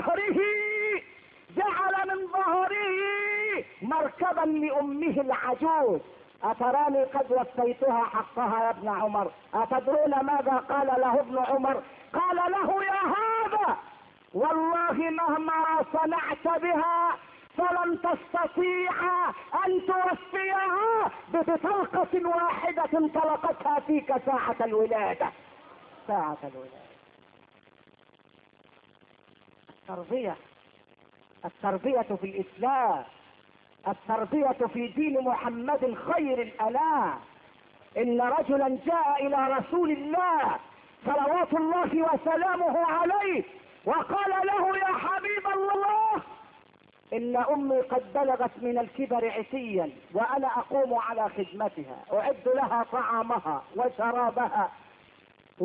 من ظهره مركبا لأمه العجوز. أتراني قد وفيتها حقها يا ابن عمر. أتدرون ماذا قال له ابن عمر؟ قال له: يا هذا، والله مهما صنعت بها فلن تستطيع أن توفيها بطلقة واحدة طلقتها فيك ساعة الولادة. ساعة الولادة. التربية في الإسلام، التربية في دين محمد خير الأنام. إن رجلا جاء إلى رسول الله صلوات الله وسلامه عليه وقال له: يا حبيب الله، إن أمي قد بلغت من الكبر عتيا، وأنا أقوم على خدمتها، أعد لها طعامها وشرابها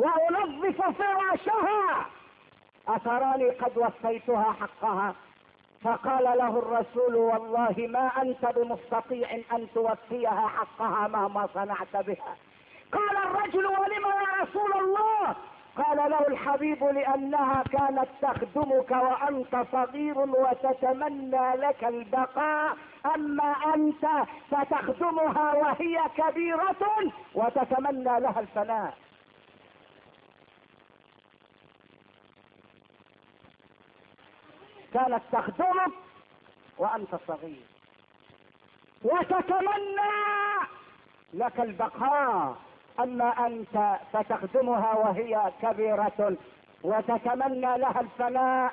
وأنظف فراشها. أتراني قد وفيتها حقها؟ فقال له الرسول والله ما انت بمستطيع ان توفيها حقها مهما صنعت بها. قال الرجل ولم يا رسول الله؟ قال له الحبيب لانها كانت تخدمك وانت صغير وتتمنى لك البقاء، اما انت فتخدمها وهي كبيرة وتتمنى لها الفناء. كانت تخدمك وانت صغير وتتمنى لك البقاء، اما انت فتخدمها وهي كبيرة وتتمنى لها الفناء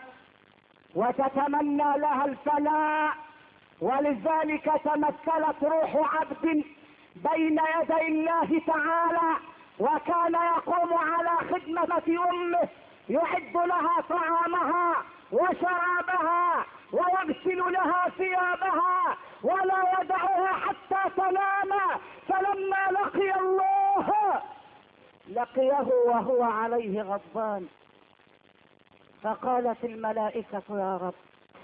ولذلك تمثلت روح عبد بين يدي الله تعالى، وكان يقوم على خدمة امه، يعد لها طعامها وشرابها ويغسل لها ثيابها ولا يدعها حتى تنام. فلما لقي الله لقيه وهو عليه غضبان، فقالت الملائكة يا رب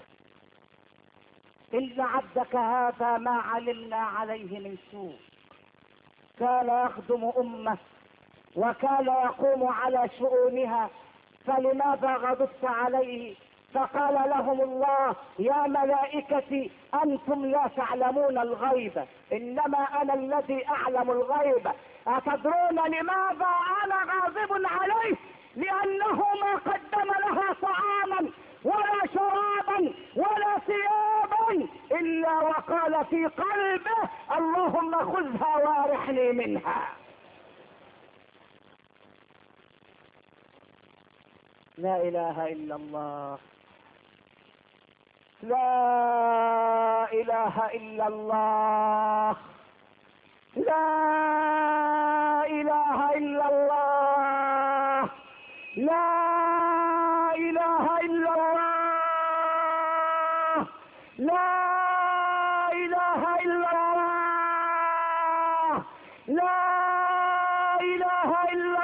إن عبدك هذا ما علمنا عليه من سوء، كان يخدم أمه وكان يقوم على شؤونها، فلماذا غضبت عليه؟ فقال لهم الله يا ملائكتي أنتم لا تعلمون الغيب، إنما أنا الذي أعلم الغيب. أتدرون لماذا أنا غاضب عليه؟ لأنه ما قدم لها طعاما ولا شرابا ولا ثيابا إلا وقال في قلبه اللهم خذها وارحني منها. لا إله إلا الله، لا إله إلا الله، لا إله إلا الله، لا إله إلا الله، لا إله إلا الله، لا إله إلا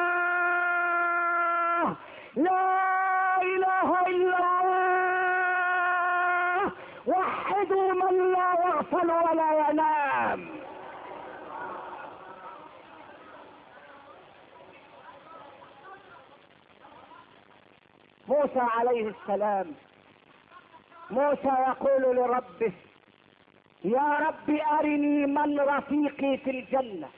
الله، لا إله إلا الله. وحدوا من لا يغفل ولا ينام. موسى عليه السلام، موسى يقول لربه يا رب أرني من رفيقي في الجنة.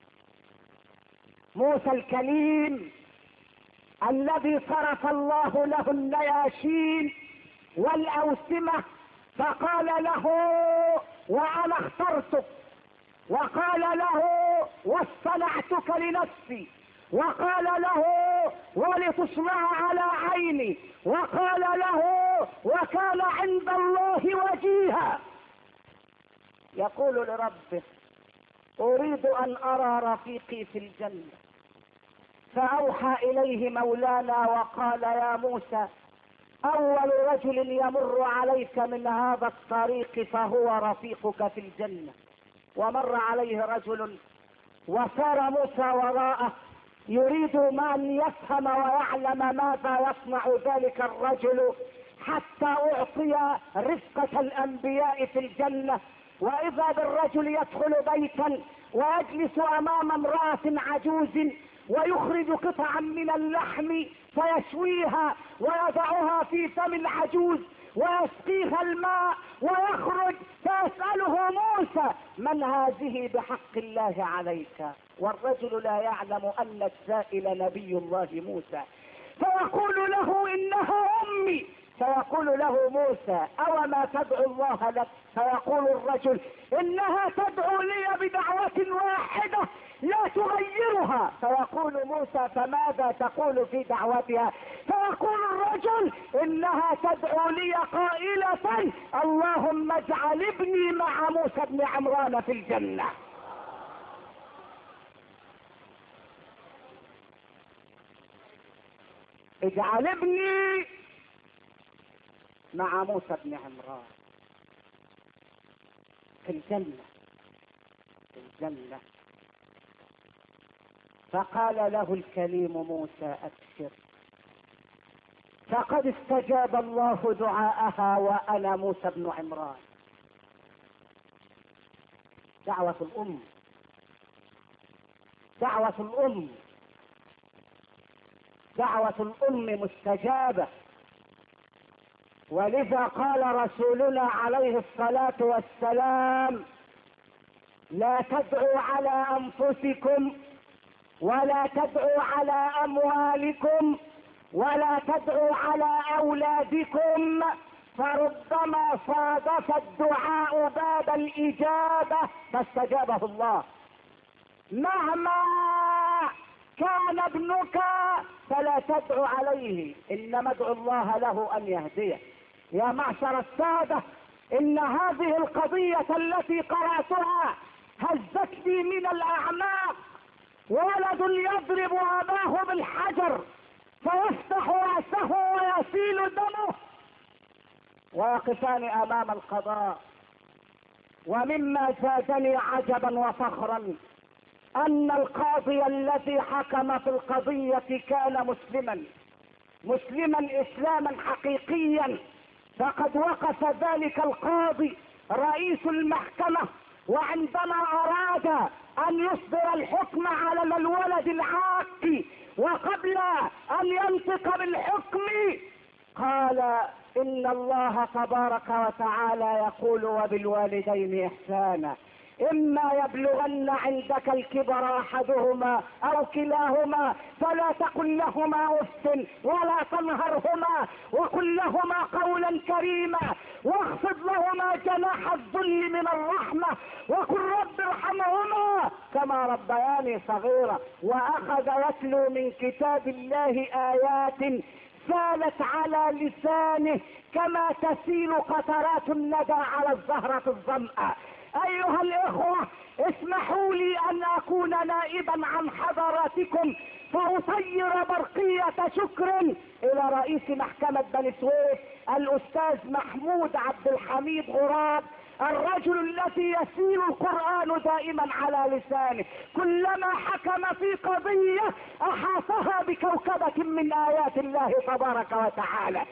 موسى الكليم الذي صرف الله له النياشين والأوسمة، فقال له وأنا اخترتك، وقال له واصطنعتك لنفسي، وقال له ولتصنع على عيني، وقال له وكان عند الله وجيها. يقول لربه أريد أن أرى رفيقي في الجنة، فأوحى إليه مولانا وقال يا موسى أول رجل يمر عليك من هذا الطريق فهو رفيقك في الجنة. ومر عليه رجل وسار موسى وراءه يريد أن يفهم ويعلم ماذا يصنع ذلك الرجل، حتى أعطي رفقة الأنبياء في الجنة. وإذا بالرجل يدخل بيتا ويجلس أمام امرأة عجوز ويخرج قطعا من اللحم فيشويها ويضعها في فم العجوز ويسقيها الماء ويخرج فيسأله موسى من هذه بحق الله عليك؟ والرجل لا يعلم أن السائل نبي الله موسى، فيقول له إنها أمي، فيقول له موسى أوما تدعو الله لك؟ فيقول الرجل إنها تدعو لي بدعوة واحدة لا تغيرها. فيقول موسى فماذا تقول في دعوتها؟ فيقول الرجل إنها تدعو لي قائلة اللهم اجعل ابني مع موسى بن عمران في الجنة. اجعل ابني مع موسى بن عمران في الجنة، في الجنة. فقال له الكليم موسى أبشر فقد استجاب الله دعاءها وأنا موسى بن عمران. دعوة الأم، دعوة الأم، دعوة الأم مستجابة. ولذا قال رسولنا عليه الصلاة والسلام: لا تدعوا على أنفسكم ولا تدعوا على أموالكم ولا تدعوا على أولادكم، فربما صادف الدعاء باب الإجابة فاستجابه الله. مهما كان ابنك فلا تدعو عليه، إنما ادعو الله له أن يهديه. يا معشر السادة، إن هذه القضية التي قرأتها هزتني من الأعماق. ولد يضرب أباه بالحجر فيفتح رأسه ويسيل دمه ويقفان أمام القضاء. ومما زادني عجبا وفخرا أن القاضي الذي حكم في القضية كان مسلما إسلاما حقيقيا. فقد وقف ذلك القاضي رئيس المحكمة، وعندما أراد أن يصدر الحكم على الولد العاق، وقبل أن ينطق بالحكم قال: إن الله تبارك وتعالى يقول: وبالوالدين إحسانا، إما يبلغن عندك الكبر أحدهما أو كلاهما فلا تقل لهما أف ولا تنهرهما، وقل لهما قولا كريما، واخفض لهما جناح الذل من الرحمة، وقل رب ارحمهما كما ربياني صغيرا. وأخذ يتلو من كتاب الله آيات سالت على لسانه كما تسيل قطرات الندى على الزهرة الظمأ. أيها الإخوة، اسمحوا لي أن أكون نائبا عن حضراتكم فأطير برقية شكر إلى رئيس محكمة بني سويف الأستاذ محمود عبد الحميد غراب، الرجل الذي يسير القرآن دائما على لسانه. كلما حكم في قضية أحاطها بكوكبة من آيات الله تبارك وتعالى.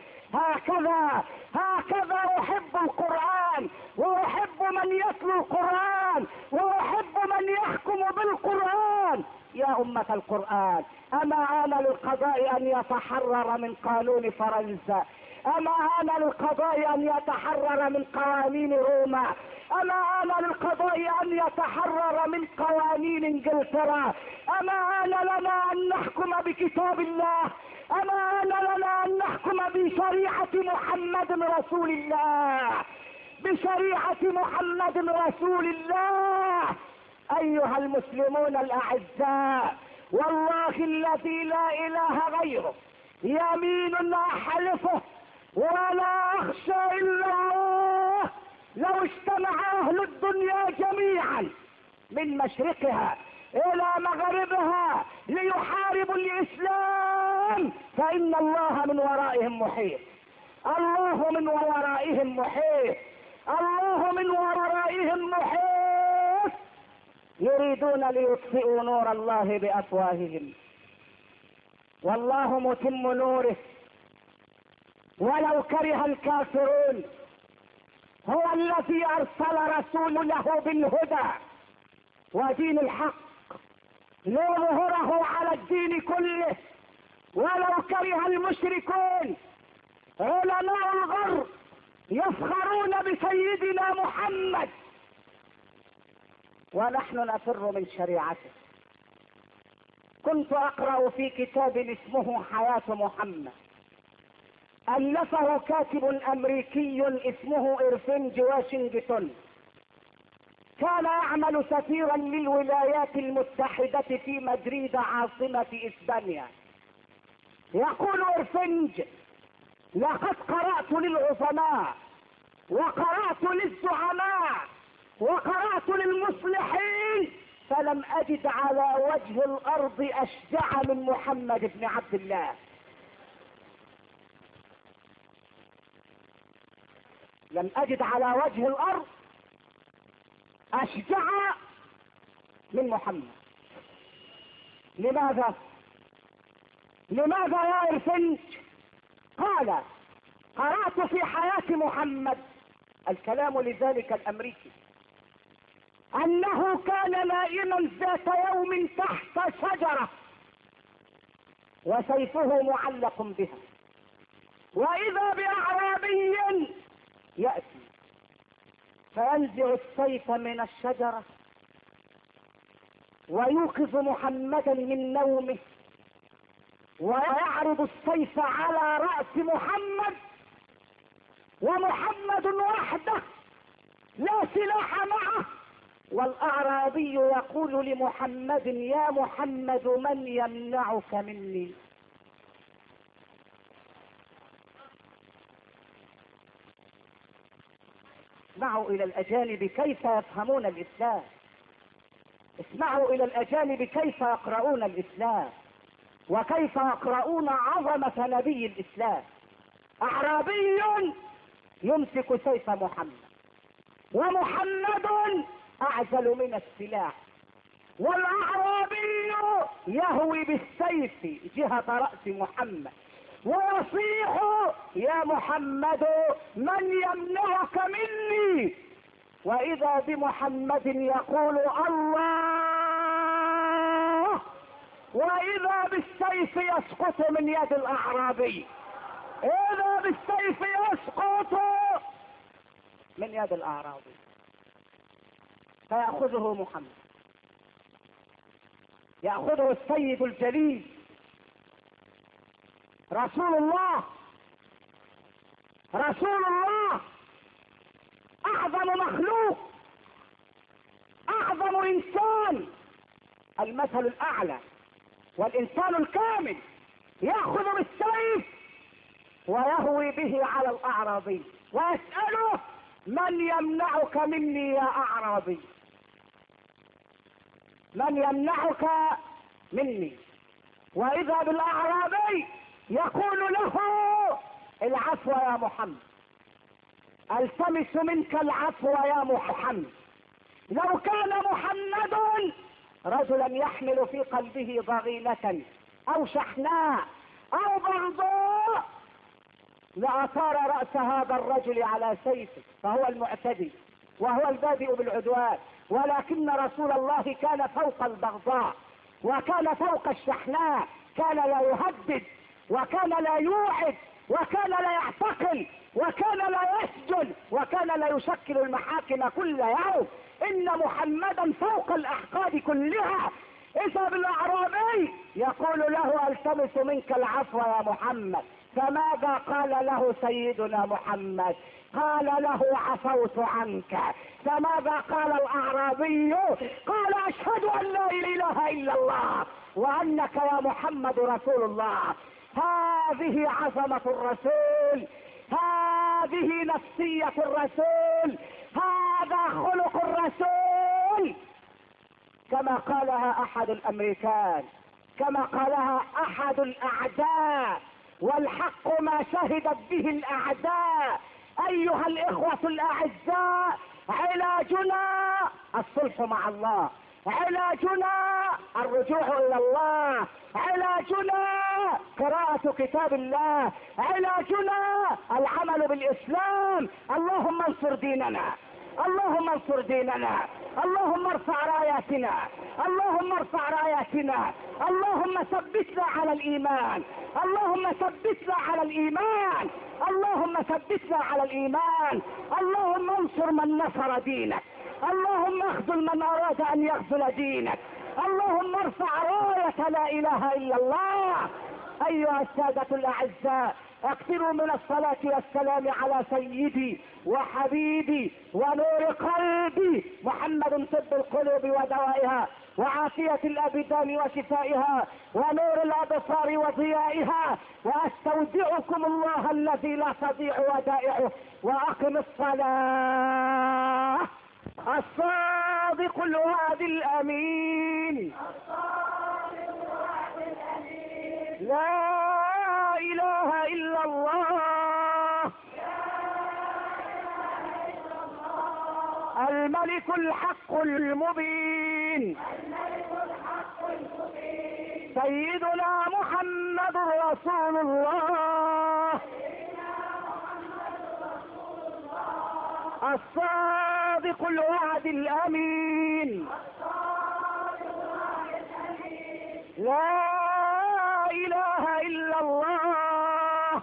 هكذا أحب القرآن، وأحب من يتلو القرآن، وأحب من يحكم بالقرآن. يا أمة القرآن، أما آن للقضاء أن يتحرر من قانون فرنسا، أما آن للقضاء أن يتحرر من قوانين روما، أما آن للقضاء أن يتحرر من قوانين انجلترا، أما آن لنا أن نحكم بكتاب الله، أما آن لنا أن نحكم بشريعة محمد رسول الله، بشريعة محمد رسول الله. أيها المسلمون الأعزاء، والله الذي لا إله غيره يمين أحلفه ولا أخشى إلا الله، لو اجتمع أهل الدنيا جميعا من مشرقها إلى مغربها ليحاربوا الإسلام فإن الله من ورائهم محيط. الله من ورائهم محيط، الله من ورائهم محيط. يريدون ليطفئوا نور الله بأفواههم والله متم نوره ولو كره الكافرون. هو الذي أرسل رسوله بالهدى ودين الحق ليظهره على الدين كله ولو كره المشركون. علماء الغرب يفخرون بسيدنا محمد ونحن نفر من شريعته. كنت أقرأ في كتاب اسمه حياة محمد، ألفه كاتب أمريكي اسمه إرفنج واشنطن، كان يعمل سفيرا للولايات المتحدة في مدريد عاصمة إسبانيا. يقول إرفنج: لقد قرأت للعظماء وقرأت للزعماء وقرأت للمصلحين فلم أجد على وجه الأرض أشجع من محمد بن عبد الله. لم أجد على وجه الأرض أشجع من محمد. لماذا؟ لماذا يا إرفنج؟ قال: قرأت في حياة محمد، الكلام لذلك الأمريكي، أنه كان نائما ذات يوم تحت شجرة وسيفه معلق بها، وإذا بأعرابي يأتي فينزع السيف من الشجرة ويوقظ محمدا من نومه ويعرض السيف على رأس محمد، ومحمد وحده لا سلاح معه، والأعرابي يقول لمحمد: يا محمد من يمنعك مني؟ اسمعوا إلى الأجانب كيف يفهمون الإسلام، اسمعوا إلى الأجانب كيف يقرؤون الإسلام وكيف يقرؤون عظمة نبي الإسلام. أعرابي يمسك سيف محمد، ومحمد أعجل من السلاح، والأعرابي يهوي بالسيف جهة رأس محمد ويصيح: يا محمد من يمنعك مني؟ وإذا بمحمد يقول: الله، وإذا بالسيف يسقط من يد الأعرابي، إذا بالسيف يسقط من يد الأعرابي، فيأخذه محمد، يأخذه السيد الجليل رسول الله، رسول الله، أعظم مخلوق، أعظم إنسان، المثل الأعلى والإنسان الكامل، يأخذ بالسيف ويهوي به على الأعرابي ويسأله: من يمنعك مني يا أعرابي؟ من يمنعك مني؟ وإذا بالأعرابي يقول له: العفو يا محمد، التمس منك العفو يا محمد. لو كان محمد رجلا يحمل في قلبه ضغينة أو شحناء أو بغضاء لأثار رأس هذا الرجل على سيفه، فهو المعتدي وهو البادئ بالعدوان، ولكن رسول الله كان فوق البغضاء وكان فوق الشحناء، كان لا يهدد وكان لا يوعد وكان لا يعتقل وكان لا يسجن وكان لا يشكل المحاكم كل يوم. إن محمدا فوق الأحقاد كلها. إذا بالأعرابي يقول له: التمس منك العفو يا محمد. فماذا قال له سيدنا محمد؟ قال له: عفوت عنك. فماذا قال الأعرابي؟ قال: أشهد أن لا إله إلا الله وأنك يا محمد رسول الله. هذه عظمة الرسول، هذه نفسية الرسول، هذا خلق الرسول، كما قالها أحد الأمريكان، كما قالها أحد الأعداء، والحق ما شهدت به الأعداء. أيها الإخوة الأعزاء، علاجنا الصلح مع الله، علاجنا الرجوع إلى الله، علاجنا قراءة كتاب الله، علاجنا العمل بالإسلام. اللهم انصر ديننا، اللهم انصر ديننا، اللهم ارفع راياتنا، اللهم ارفع راياتنا، اللهم ثبتنا على الإيمان، اللهم ثبتنا على الإيمان، اللهم ثبتنا على الإيمان. اللهم انصر من نصر دينك، اللهم اخذل من أراد أن يخذل دينك، اللهم ارفع راية لا إله إلا الله. أيها السادة الأعزاء، اكثروا من الصلاة والسلام على سيدي وحبيبي ونور قلبي محمد، طب القلوب ودوائها وعافية الأبدان وشفائها ونور الأبصار وضيائها. وأستودعكم الله الذي لا تضيع ودائعه. وأقم الصلاة. الصادق الوعد الأمين، لا إله إلا الله، الملك الحق المبين، سيدنا محمد رسول الله. الصادق الوعد الامين، لا اله الا الله،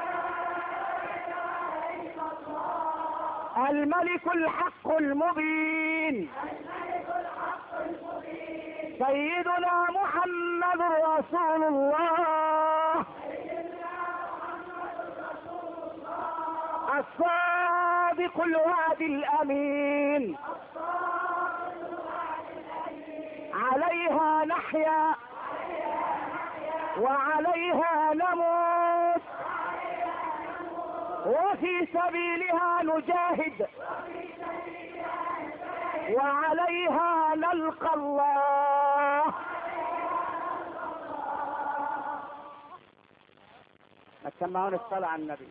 الملك الحق المبين، سيدنا محمد رسول الله، الصادق الوعد الامين، عليها نحيا وعليها نموت وفي سبيلها نجاهد وعليها نلقى الله. سمعون الصلاة على النبي.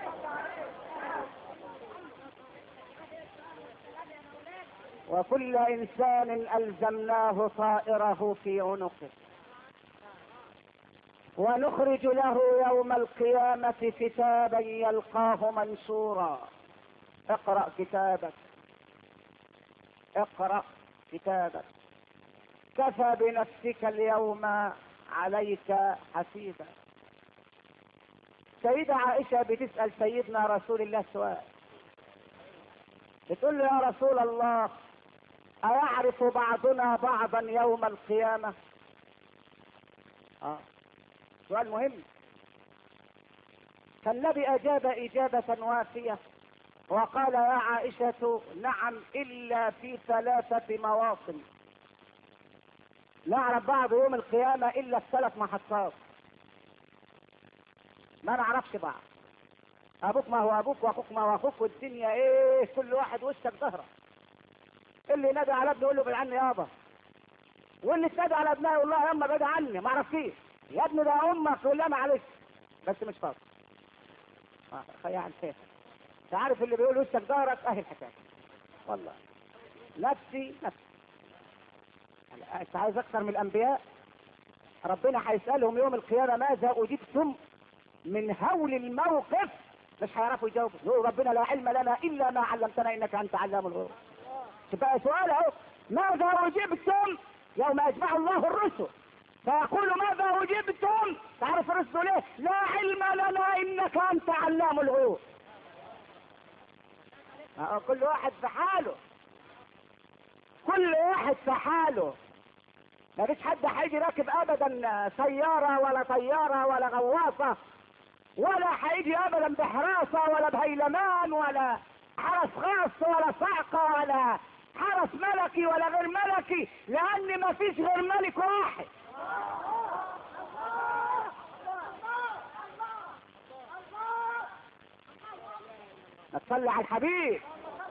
وكل انسان الزمناه طائره في عنقه ونخرج له يوم القيامة كتابا يلقاه منشورا. اقرأ كتابك، اقرأ كتابك، كفى بنفسك اليوم عليك حسيبا. سيدة عائشة بتسأل سيدنا رسول الله سؤال، بتقول له يا رسول الله أيعرف بعضنا بعضا يوم القيامة؟ سؤال مهم. فالنبي أجاب إجابة وافية وقال يا عائشة نعم إلا في 3 مواطن. نعرف بعض يوم القيامة إلا في 3 محطات، ما نعرفش بعض. أبوك ما هو أبوك وأخوك ما هو أخوك، والدنيا إيه كل واحد وشك ظهره. اللي نادى على ابنه يقول له بعد عني يابا، واللي تنادى على ابنها يقول لها يما بعد عني ما اعرفكيش يا ابني ده امك تقول لها معلش بس مش فاضي. يعني انت عارف اللي بيقول وشك ظهرك اهي الحكايه والله. نفسي انت عايز اكثر من الانبياء؟ ربنا هيسالهم يوم القيامه ماذا اجبتم من هول الموقف، مش هيعرفوا يجاوبوا. يقول ربنا لا علم لنا الا ما علمتنا انك انت علام الغيوب. تبقى سؤال اهو، ماذا اجبتم يوم يجمع الله الرسل فيقول ماذا اجبتم؟ تعرف الرسل ليه؟ لا علم لنا انك انت علام الغيوب. كل واحد في حاله، كل واحد في حاله. ما فيش حد هيجي راكب ابدا سياره ولا طياره ولا غواصه، ولا هيجي ابدا بحراسه ولا بهيلمان ولا حرس خاص ولا صعقه ولا حرس ملكي ولا غير ملكي، لان ما فيش غير ملك واحد. نصلي على الحبيب.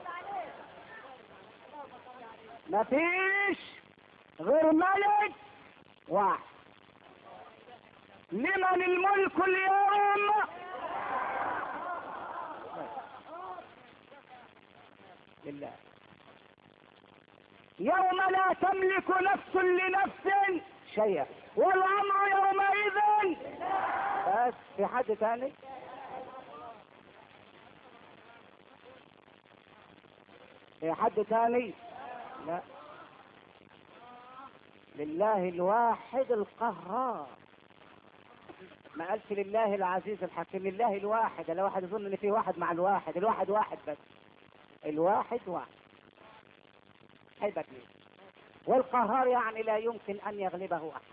ما فيش غير ملك واحد. لمن الملك اليوم؟ لله. يوم لا تملك نفس لنفس شيئا والامر يومئذ. بس في حد تاني؟ في حد تاني؟ لا، لله الواحد القهار. ما قالش لله العزيز الحكيم، لله الواحد. لو واحد يظن ان في واحد مع الواحد، الواحد واحد بس، الواحد واحد. حيبك ليه؟ والقهار يعني لا يمكن ان يغلبه احد.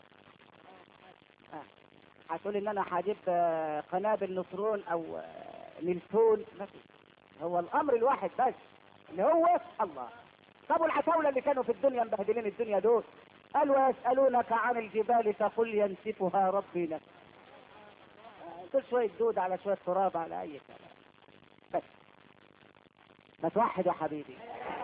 هتقول ان انا هجيب قنابل نصرون او نيلتون، هو الامر الواحد بس اللي هو الله. طب والعتاولة اللي كانوا في الدنيا مبهدلين الدنيا دول قالوا يسألونك عن الجبال فقل ينسفها ربي لك. كل شوية دود على شوية تراب على اي كلام. بس ما توحد يا حبيبي.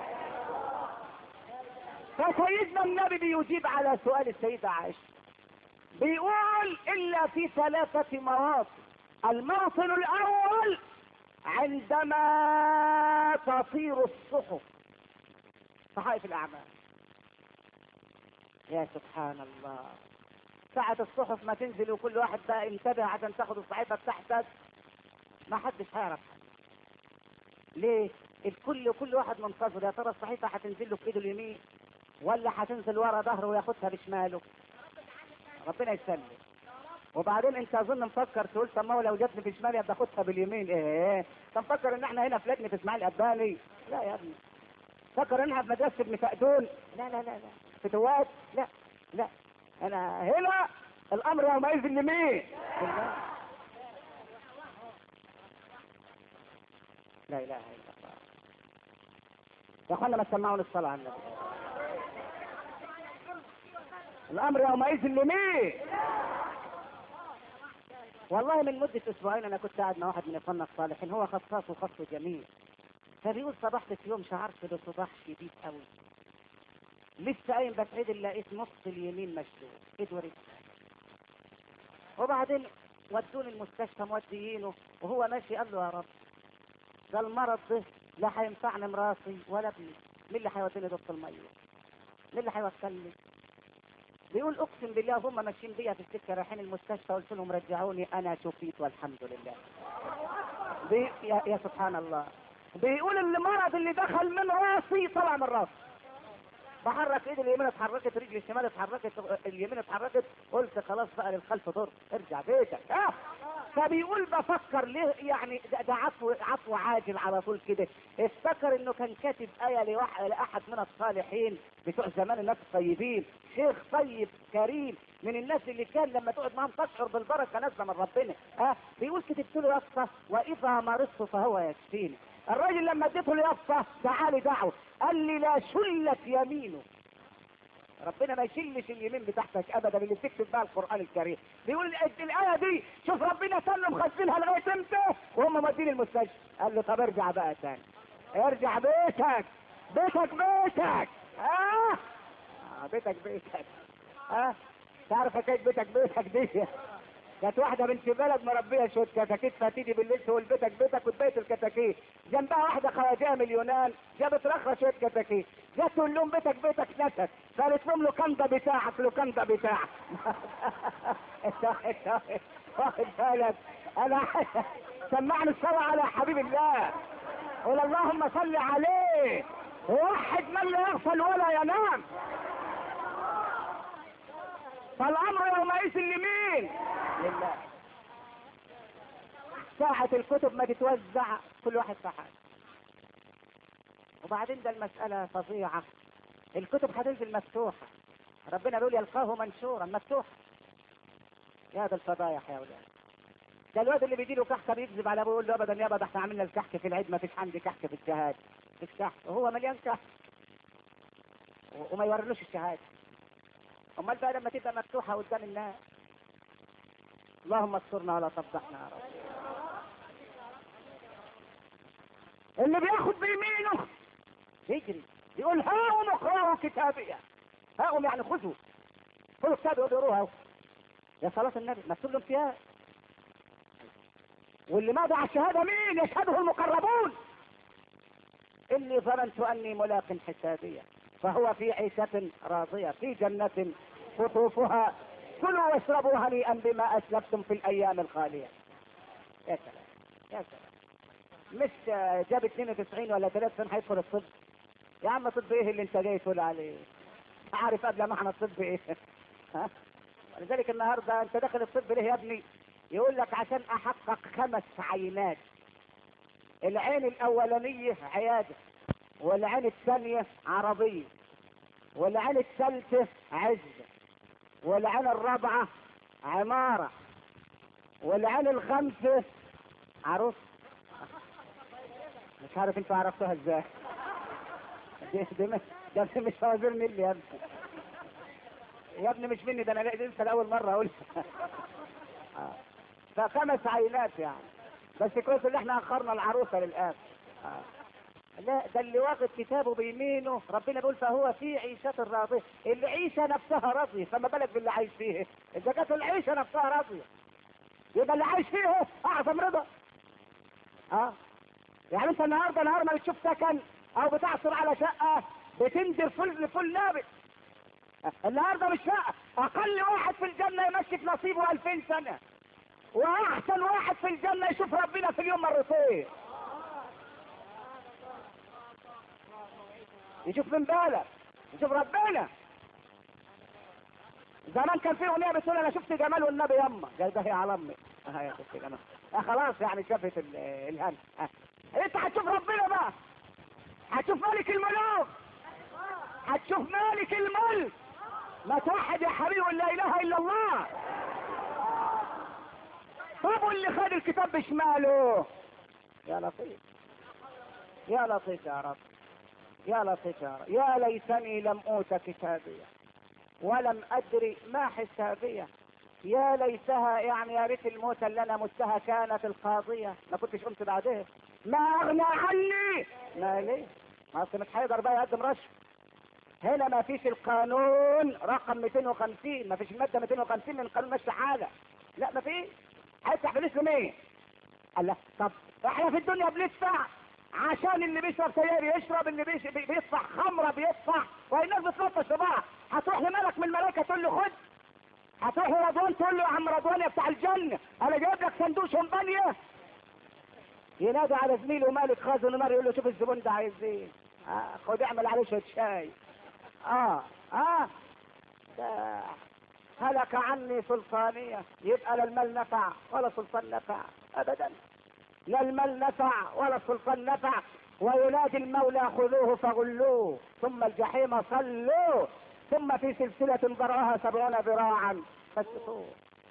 فسيدنا النبي بيجيب على سؤال السيدة عائشة، بيقول الا في 3 مواطن. الموطن الاول عندما تطير الصحف، صحائف الاعمال. يا سبحان الله، ساعة الصحف ما تنزل وكل واحد بقى ينتبه عشان تاخد الصحيفة بتاعتك، ما حدش هيعرف. ليه؟ كل واحد منتظر يا ترى الصحيفه هتنزل له في ايده اليمين ولا هتنزل ورا ظهره وياخدها بشماله. ربنا يسلم. وبعدين انت اظن مفكر تقول طب ما هو لو جاتني في شمالي ابقى اخدها باليمين. ايه انت مفكر ان احنا هنا في لجنه اسماعيل الاباني؟ لا يا ابني. فكر ان احنا في مدرسه ابن فقدون؟ لا لا لا لا. في دواد؟ لا لا. انا هنا الامر يومئذ لمين؟ بالله. لا اله الا الله. يا اخوانا ما تسمعوا الصلاه على النبي. الامر يومئذ لمين؟ والله من مدة اسبوعين انا كنت قاعد مع واحد من اخواننا الصالحين، هو خصاص وخصه جميل، فبيقول صبحت في يوم شعرت بصداع شديد قوي، لسه قايم بتعيد لقيت نص اليمين مشلول ايد ورجل. وبعدين ودوني المستشفى موديينه، وهو ماشي قال له يا رب ده المرض ده لا هينفعني مراسي ولا ابني، مين اللي هيوديني ضبط الميه؟ مين اللي هيوكلني؟ بيقول اقسم بالله هم ماشيين بيا في السكه رايحين المستشفى، قلت لهم رجعوني انا شفيت والحمد لله. يا سبحان الله. بيقول المرض اللي دخل من راسي طلع من راسي. بحرك ايدي اليمين اتحركت، رجلي الشمال اتحركت، اليمين اتحركت، قلت خلاص بقى للخلف دور، ارجع بيتك. فبيقول بفكر ليه يعني ده عفو عاجل على طول كده. افتكر انه كان كاتب آية لأحد من الصالحين بتوع زمان، الناس الطيبين، شيخ طيب كريم من الناس اللي كان لما تقعد معهم تشعر بالبركة نازلة من ربنا. بيقول كتبت له يافطة واذا مرضت فهو يشفيني. الراجل لما اديته اليافطة تعالي دعوه، قال لي لا شلت يمينه. ربنا ما يشلش اليمين بتاعتك ابدا اللي بتكتب بها القران الكريم. بيقول الايه دي شوف ربنا كان مخزنها لغايه امتى وهم مودين المستشفى. قال له طب ارجع بقى تاني، ارجع بيتك بيتك. بيتك. تعرف حكايه بيتك دي؟ كانت واحده بنت بلد مربيه شويه كتاكيت، فتيجي بالليل تقول بيتك وتبيت الكتاكيت. جنبها واحده خواجه من اليونان جابت رخره شويه كتاكيت، جت تقول لهم بيتك نسد، قالت لهم لوكاندا بتاعك. واخد بالك؟ انا سمعني الصلاه على حبيب الله، قول اللهم صل عليه، ووحد من لا يغفل ولا ينام. فالامر يومئذ لمين؟ لله. ساعة الكتب ما تتوزع كل واحد في حاجة. وبعدين ده المسألة فظيعة، الكتب هتنزل مفتوحة، ربنا بيقول يلقاه منشورا مفتوحا. يا ده الفضايح يا ولاد. ده الواد اللي بيجي له كحكه بيكذب على ابوه، يقول له ابدا يابا ده احنا عملنا الكحك في العيد، ما فيش عندي كحك في الشهاده. مفيش كحك وهو مليان كحك وما يورلوش الشهاده. امال بقى لما تبقى مفتوحه قدام الناس. اللهم استرنا ولا تفضحنا يا رب. اللي بياخد بيمينه يجري يقول هاهم اقرأوا كتابي، هاهم يعني خذوا كتابي ودروها يا صلاة النبي مكتوب لهم فيها. واللي ماضي على الشهادة مين؟ يشهده المقربون. إني ظننت أني ملاق حسابية فهو في عيشة راضية في جنة قطوفها كلوا واشربوا هنيئا بما أسلفتم في الأيام الخالية. يا سلام يا سلام. مش جاب 92 ولا 93 هيدخل الطب؟ يا عم طب ايه اللي انت جاي تقول عليه؟ عارف قبل معنى الطب ايه؟ ها؟ ولذلك النهارده انت داخل الطب ليه يا ابني؟ يقول لك عشان احقق 5 عينات. العين الاولانيه عياده، والعين الثانيه عربيه، والعين الثالثه عزه، والعين الرابعه عماره، والعين الخامسه عروس. مش عارف انتوا عرفتوها ازاي؟ ده مش فوازير مني يا ابني. يا ابني مش مني، ده انا لسه لاول مره اقولها. ده 5 عينات يعني، بس كويس اللي احنا اخرنا العروسه للان. لا ده اللي واخد كتابه بيمينه ربنا بيقول فهو في عيشة راضية. العيشة نفسها راضية، فما بالك باللي عايش فيه. اذا كانت العيشة نفسها راضية يبقى اللي عايش فيه اعظم رضا. يعني انت النهارده نهار ما بتشوف سكن او بتعثر على شقه بتنزل فل نابت. النهارده مش شقه، اقل واحد في الجنه يمشي في نصيبه 2000 سنه، واحسن واحد في الجنه يشوف ربنا في اليوم مرتين. يشوف من بالك، يشوف ربنا. زمان كان في اغنيه بتقول انا شفت جمال والنبي يما، قال ده هي على امي. يا شفت جمال. خلاص يعني شافت الهنا. انت هتشوف ربنا بقى، هتشوف ملك الملوك، هتشوف مالك الملك. ما توحد يا حبيبي لا اله الا الله. طب واللي خد الكتاب بشماله؟ يا لطيف يا لطيف يا رب، يا لطيف يا رب. يا ليتني لم اوت كتابيه ولم ادري ما حسابيه. يا ليتها يعني يا ريت الموت اللي انا متها كانت القاضيه، ما كنتش قمت بعدها. ما اغنى عني ما ليه؟ ما اصل مش هيقدر بقى يقدم رشوه. هنا ما فيش القانون رقم 250، ما فيش الماده 250 من قانون مشي حاله. لا ما فيش. هيفتح بالاسم ايه؟ قال لا طب احنا في الدنيا بندفع عشان اللي بيشرب سيارة يشرب، اللي بيدفع خمره بيدفع، والناس بتلطش في بعض. هتروح لملك من الملائكه تقول له خد، هتروح لرضوان تقول له يا عم رضوان يا بتاع الجنه انا جايب لك صندوق شمبانيا. ينادي على زميله مالك خازن النار يقول له شوف الزبون ده عايز ايه، خد اعمل عليه شويه شاي. ده هلك عني سلطانيه. يبقى لا المال نفع ولا سلطان نفع ابدا، لا المال نفع ولا السلطان نفع. وينادي المولى خذوه فغلوه ثم الجحيم صلوه ثم في سلسلة ذرعها 70 ذراعا فاسلكوه.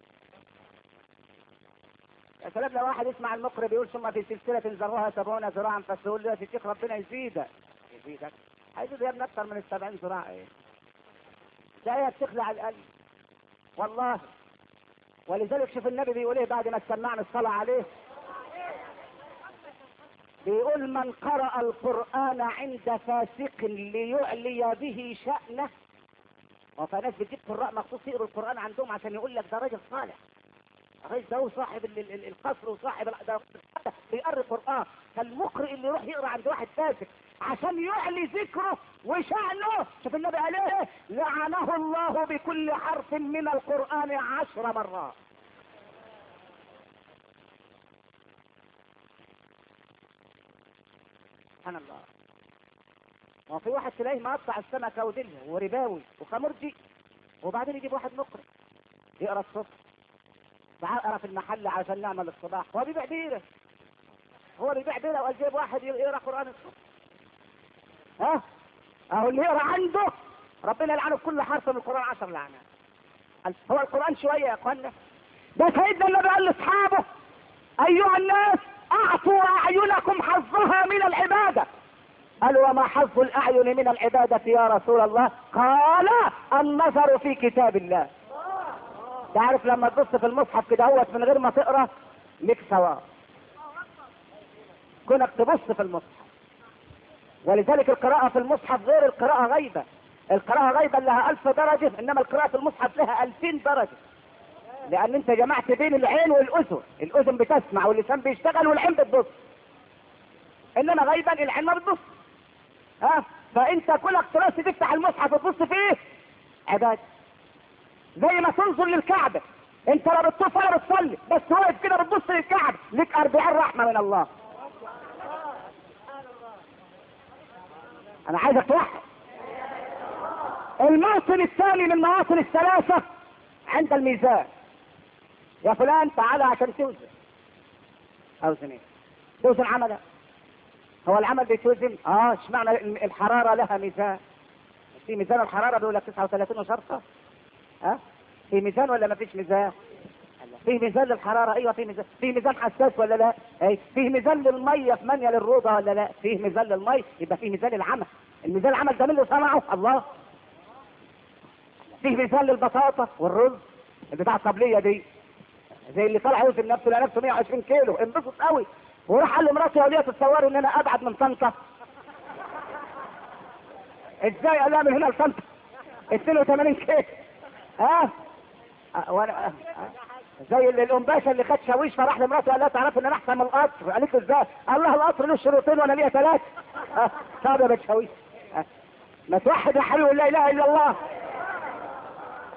يا سلام لو واحد يسمع المقرئ بيقول ثم في سلسلة ذرعها 70 ذراعا فاسلكوه، يا شيخ ربنا يزيدك. هيزيد يا ابني اكثر من ال70 ذراع. ايه ده؟ هي بتخلع القلب والله. ولذلك شوف النبي بيقول ايه بعد ما سمعنا الصلاة عليه، بيقول من قرأ القرآن عند فاسق ليعلي به شأنه. وفناس بتجيب قراء مخصوص يقروا القرآن عندهم عشان يقول لك ده راجل صالح، الراجل ده هو صاحب القصر وصاحب ده بيقرأ القرآن. فالمقرئ اللي يروح يقرأ عند واحد فاسق عشان يعلي ذكره وشأنه، شوف النبي قال ايه؟ لعنه الله بكل حرف من القرآن 10 مرات. سبحان الله. وفي واحد تلاقيه مقطع السمكة وديلها ورباوي وخمرجي، وبعدين يجيب واحد مقرئ يقرا الصبح، تعال اقرا في المحل عشان نعمل الصباح. هو بيبيع بيره، هو بيبيع بيره وقال جايب واحد يقرا قرآن الصبح. اهو اللي يقرا عنده ربنا يلعنه بكل حرف من القرآن 10 لعنات. هو القرآن شوية يا اخوانا؟ ده سيدنا النبي قال لاصحابه ايها الناس اعطوا اعينكم حظها من العبادة. قالوا وما حظ الاعين من العبادة يا رسول الله؟ قال النظر في كتاب الله. تعرف لما تبص في المصحف كده هوت من غير ما تقرا لك ثواب كونك تبص في المصحف. ولذلك القراءة في المصحف غير القراءة غيبة. القراءة غيبة لها 1000 درجة، انما القراءة في المصحف لها 2000 درجة، لان انت جمعت بين العين والاذن. الاذن بتسمع واللسان بيشتغل والعين بتبص، انما غيبا العين ما بتبص. فانت كلك تراسي تفتح المصحف وتبص فيه عبادة، زي ما تنظر للكعبة. انت لا بتطوف ولا بتصلي، بس واقف كده بتبص للكعبة، لك 40 رحمة من الله. انا عايزك توحد. الموطن الثاني من المواطن الثلاثة عند الميزان. يا فلان تعالى عشان توزن. اوزن ايه؟ توزن عملك. هو العمل بيتوزن؟ اشمعنى الحرارة لها ميزان؟ في ميزان الحرارة بيقول لك 39 وشرطة. في ميزان ولا ما فيش ميزان؟ في ميزان للحرارة. ايوه في ميزان. في ميزان حساس ولا لا؟ في ميزان للمية في منيل الروضة ولا لا؟ فيه ميزان للمية. يبقى في ميزان العمل. الميزان العمل ده مين اللي صنعه؟ الله. فيه ميزان للبطاطا والرز بتاع الطبلية دي، زي اللي طلع يوزن نفسه لقى نفسه 120 كيلو انبسط قوي، وراح قال لمراته يا وليه تتصوري ان انا ابعد من طنطا؟ ازاي؟ قال لها من هنا لطنطا 82 كيلو. وانا زي الام باشا اللي خد شاويش فراح لمراته قال لها تعرفي ان انا احسن من القطر. قالت له ازاي؟ قال لها القطر له شروطين وانا ليا 3. طب يا بتشاويش ما توحد يا حبيبي لا اله الا الله.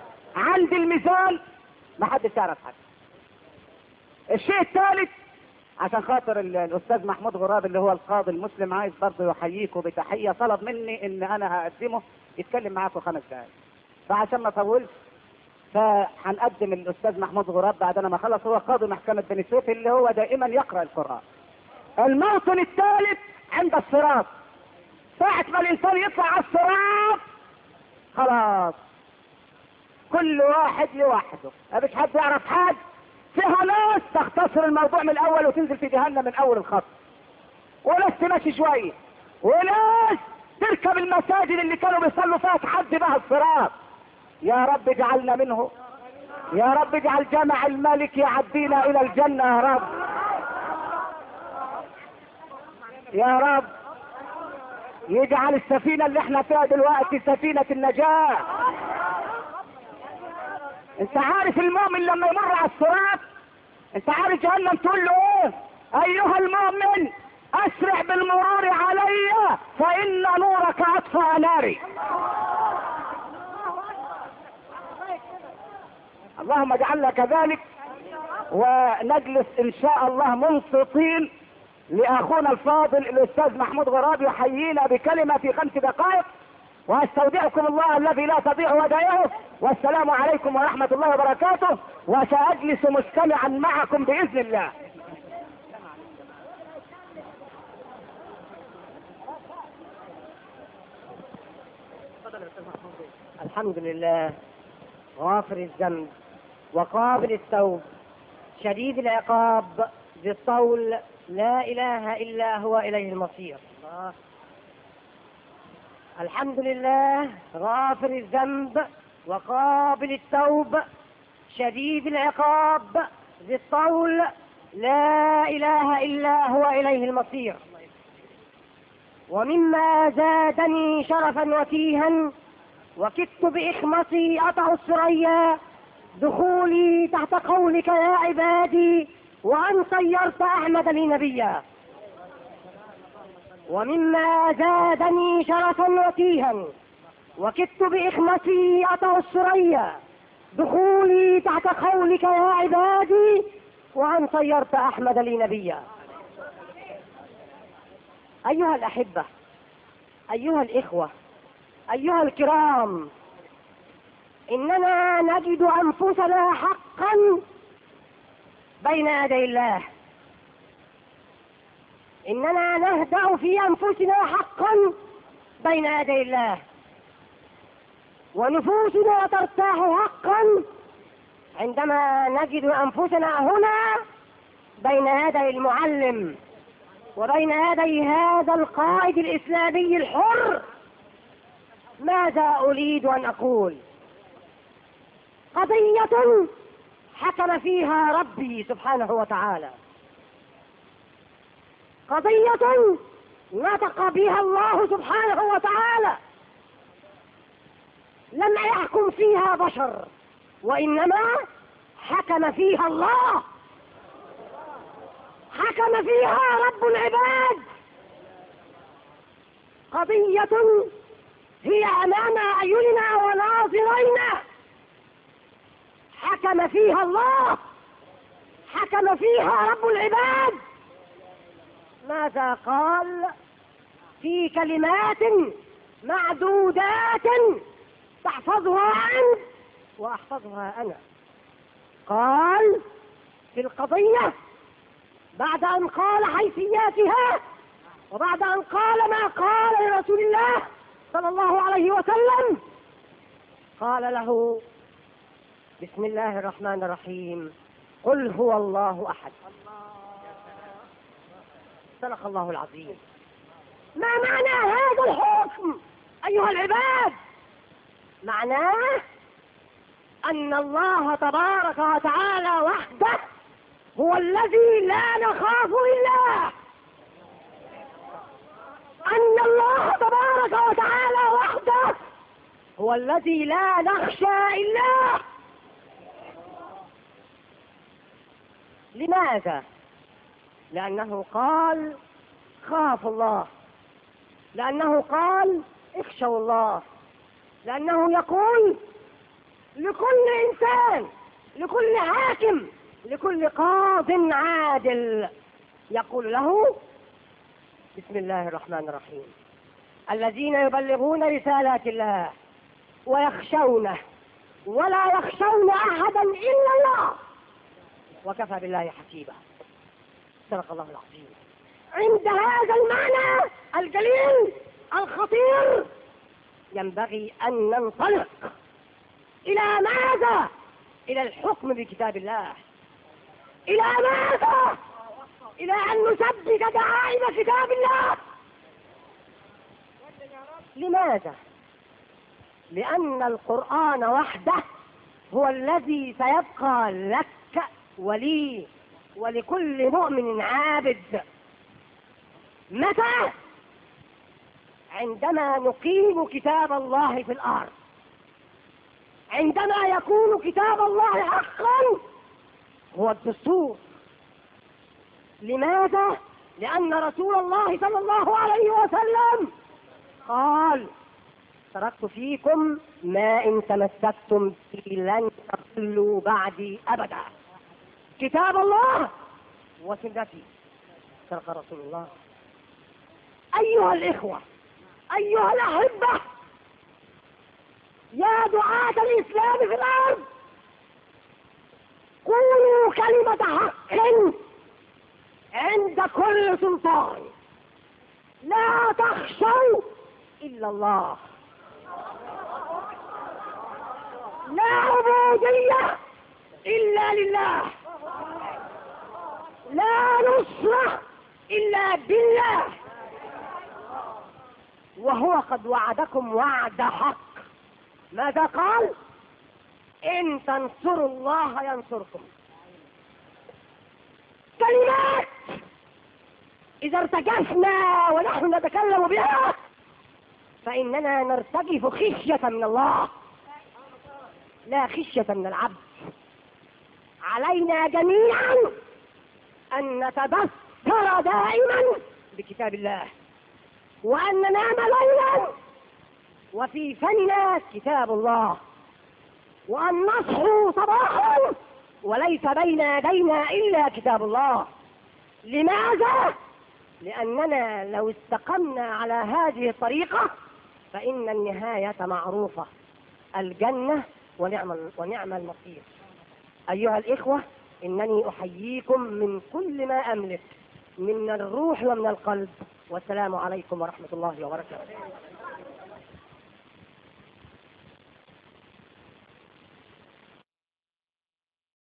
عند الميزان ما حدش يعرف حاجه. الشيء الثالث عشان خاطر الاستاذ محمود غراب اللي هو القاضي المسلم عايز برضه يحييكم بتحيه، طلب مني ان انا هقدمه يتكلم معاكم 5 دقائق. فعشان ما اطولش فهنقدم الاستاذ محمود غراب بعد ما خلص، هو قاضي محكمه بني سويف اللي هو دائما يقرا القران. الموطن الثالث عند الصراط. ساعة ما الانسان يطلع على الصراط خلاص كل واحد لوحده، مفيش حد يعرف حد. فيها ناس تختصر الموضوع من الاول وتنزل في جهنم من اول الخط، وناس تمشي شويه، وناس تركب المساجد اللي كانوا بيصلوا فيها تحدي بها الصراط. يا رب اجعلنا منه، يا رب اجعل جمع الملك يعدينا الى الجنه يا رب، يا رب يجعل السفينه اللي احنا فيها دلوقتي سفينه النجاه. انت عارف المؤمن لما يمر على الصراط، انت عارف جهنم تقول له ايه؟ ايها المؤمن اسرع بالمرور علي فان نورك اطفأ ناري. اللهم اجعلنا كذلك، ونجلس ان شاء الله منصتين لاخونا الفاضل الاستاذ محمود غراب يحيينا بكلمه في 5 دقائق، واستودعكم الله الذي لا تضيع ودائعه، والسلام عليكم ورحمه الله وبركاته، وساجلس مستمعا معكم باذن الله. الحمد لله غافر الذنب وقابل التوب شديد العقاب ذي الطول لا اله الا هو اليه المصير. الحمد لله غافر الذنب وقابل التوب شديد العقاب ذي الطول لا اله الا هو اليه المصير. ومما زادني شرفا وتيها وكدت بإخمصي أطع الثريا دخولي تحت قولك يا عبادي وأن صيرت أحمد لي نبيا. ومما زادني شرفا وتيها وكدت بإخمصي أطع الثريا دخولي تحت قولك يا عبادي وأن صيرت أحمد لي نبيا. أيها الأحبة، أيها الإخوة، أيها الكرام، إننا نجد أنفسنا حقا بين يدي الله، إننا نهدأ في أنفسنا حقا بين يدي الله، ونفوسنا ترتاح حقا عندما نجد أنفسنا هنا بين يدي المعلم وبين يدي هذا القائد الإسلامي الحر. ماذا أريد أن أقول؟ قضية حكم فيها ربي سبحانه وتعالى، قضية نطق بها الله سبحانه وتعالى، لم يحكم فيها بشر وإنما حكم فيها الله، حكم فيها رب العباد. قضية هي أمام أعيننا وناظرينا، حكم فيها الله، حكم فيها رب العباد. ماذا قال في كلمات معدودات تحفظها أنت وأحفظها أنا؟ قال في القضية بعد أن قال حيثياتها وبعد أن قال ما قال لرسول الله صلى الله عليه وسلم، قال له بسم الله الرحمن الرحيم قل هو الله أحد. صدق الله العظيم. ما معنى هذا الحكم أيها العباد؟ معناه أن الله تبارك وتعالى وحده هو الذي لا نخاف إلا، أن الله تبارك وتعالى وحده هو الذي لا نخشى إلا. لماذا؟ لأنه قال خافوا الله، لأنه قال اخشوا الله، لأنه يقول لكل إنسان، لكل حاكم، لكل قاض عادل يقول له: بسم الله الرحمن الرحيم، الذين يبلغون رسالات الله ويخشونه ولا يخشون أحدا إلا الله وكفى بالله حسيبا. صدق الله العظيم. عند هذا المعنى الجليل الخطير ينبغي أن ننطلق إلى ماذا؟ إلى الحكم بكتاب الله. إلى ماذا؟ إلى أن نثبت دعائم كتاب الله. لماذا؟ لأن القرآن وحده هو الذي سيبقى لك ولي ولكل مؤمن عابد. متى؟ عندما نقيم كتاب الله في الأرض، عندما يكون كتاب الله حقا هو الدستور. لماذا؟ لأن رسول الله صلى الله عليه وسلم قال: تركت فيكم ما إن تمسكتم به لن تضلوا بعدي أبدا، كتاب الله وسنتي. صدق رسول الله. أيها الإخوة، أيها الأحبة، يا دعاة الإسلام في الأرض، قولوا كلمة حق عند كل سلطان. لا تخشوا إلا الله. لا عبودية إلا لله. لا نصرة إلا بالله. وهو قد وعدكم وعد حق. ماذا قال؟ إن تنصروا الله ينصركم. كلمات إذا ارتجفنا ونحن نتكلم بها فإننا نرتجف خشية من الله لا خشية من العبد. علينا جميعا أن نتبصر دائما بكتاب الله، وأن ننام ليلا وفي فمنا كتاب الله، وأن نصحو صباحا وليس بين يدينا إلا كتاب الله. لماذا؟ لأننا لو استقمنا على هذه الطريقة فإن النهاية معروفة، الجنة ونعم المصير. أيها الإخوة، إنني أحييكم من كل ما أملك من الروح ومن القلب، والسلام عليكم ورحمة الله وبركاته.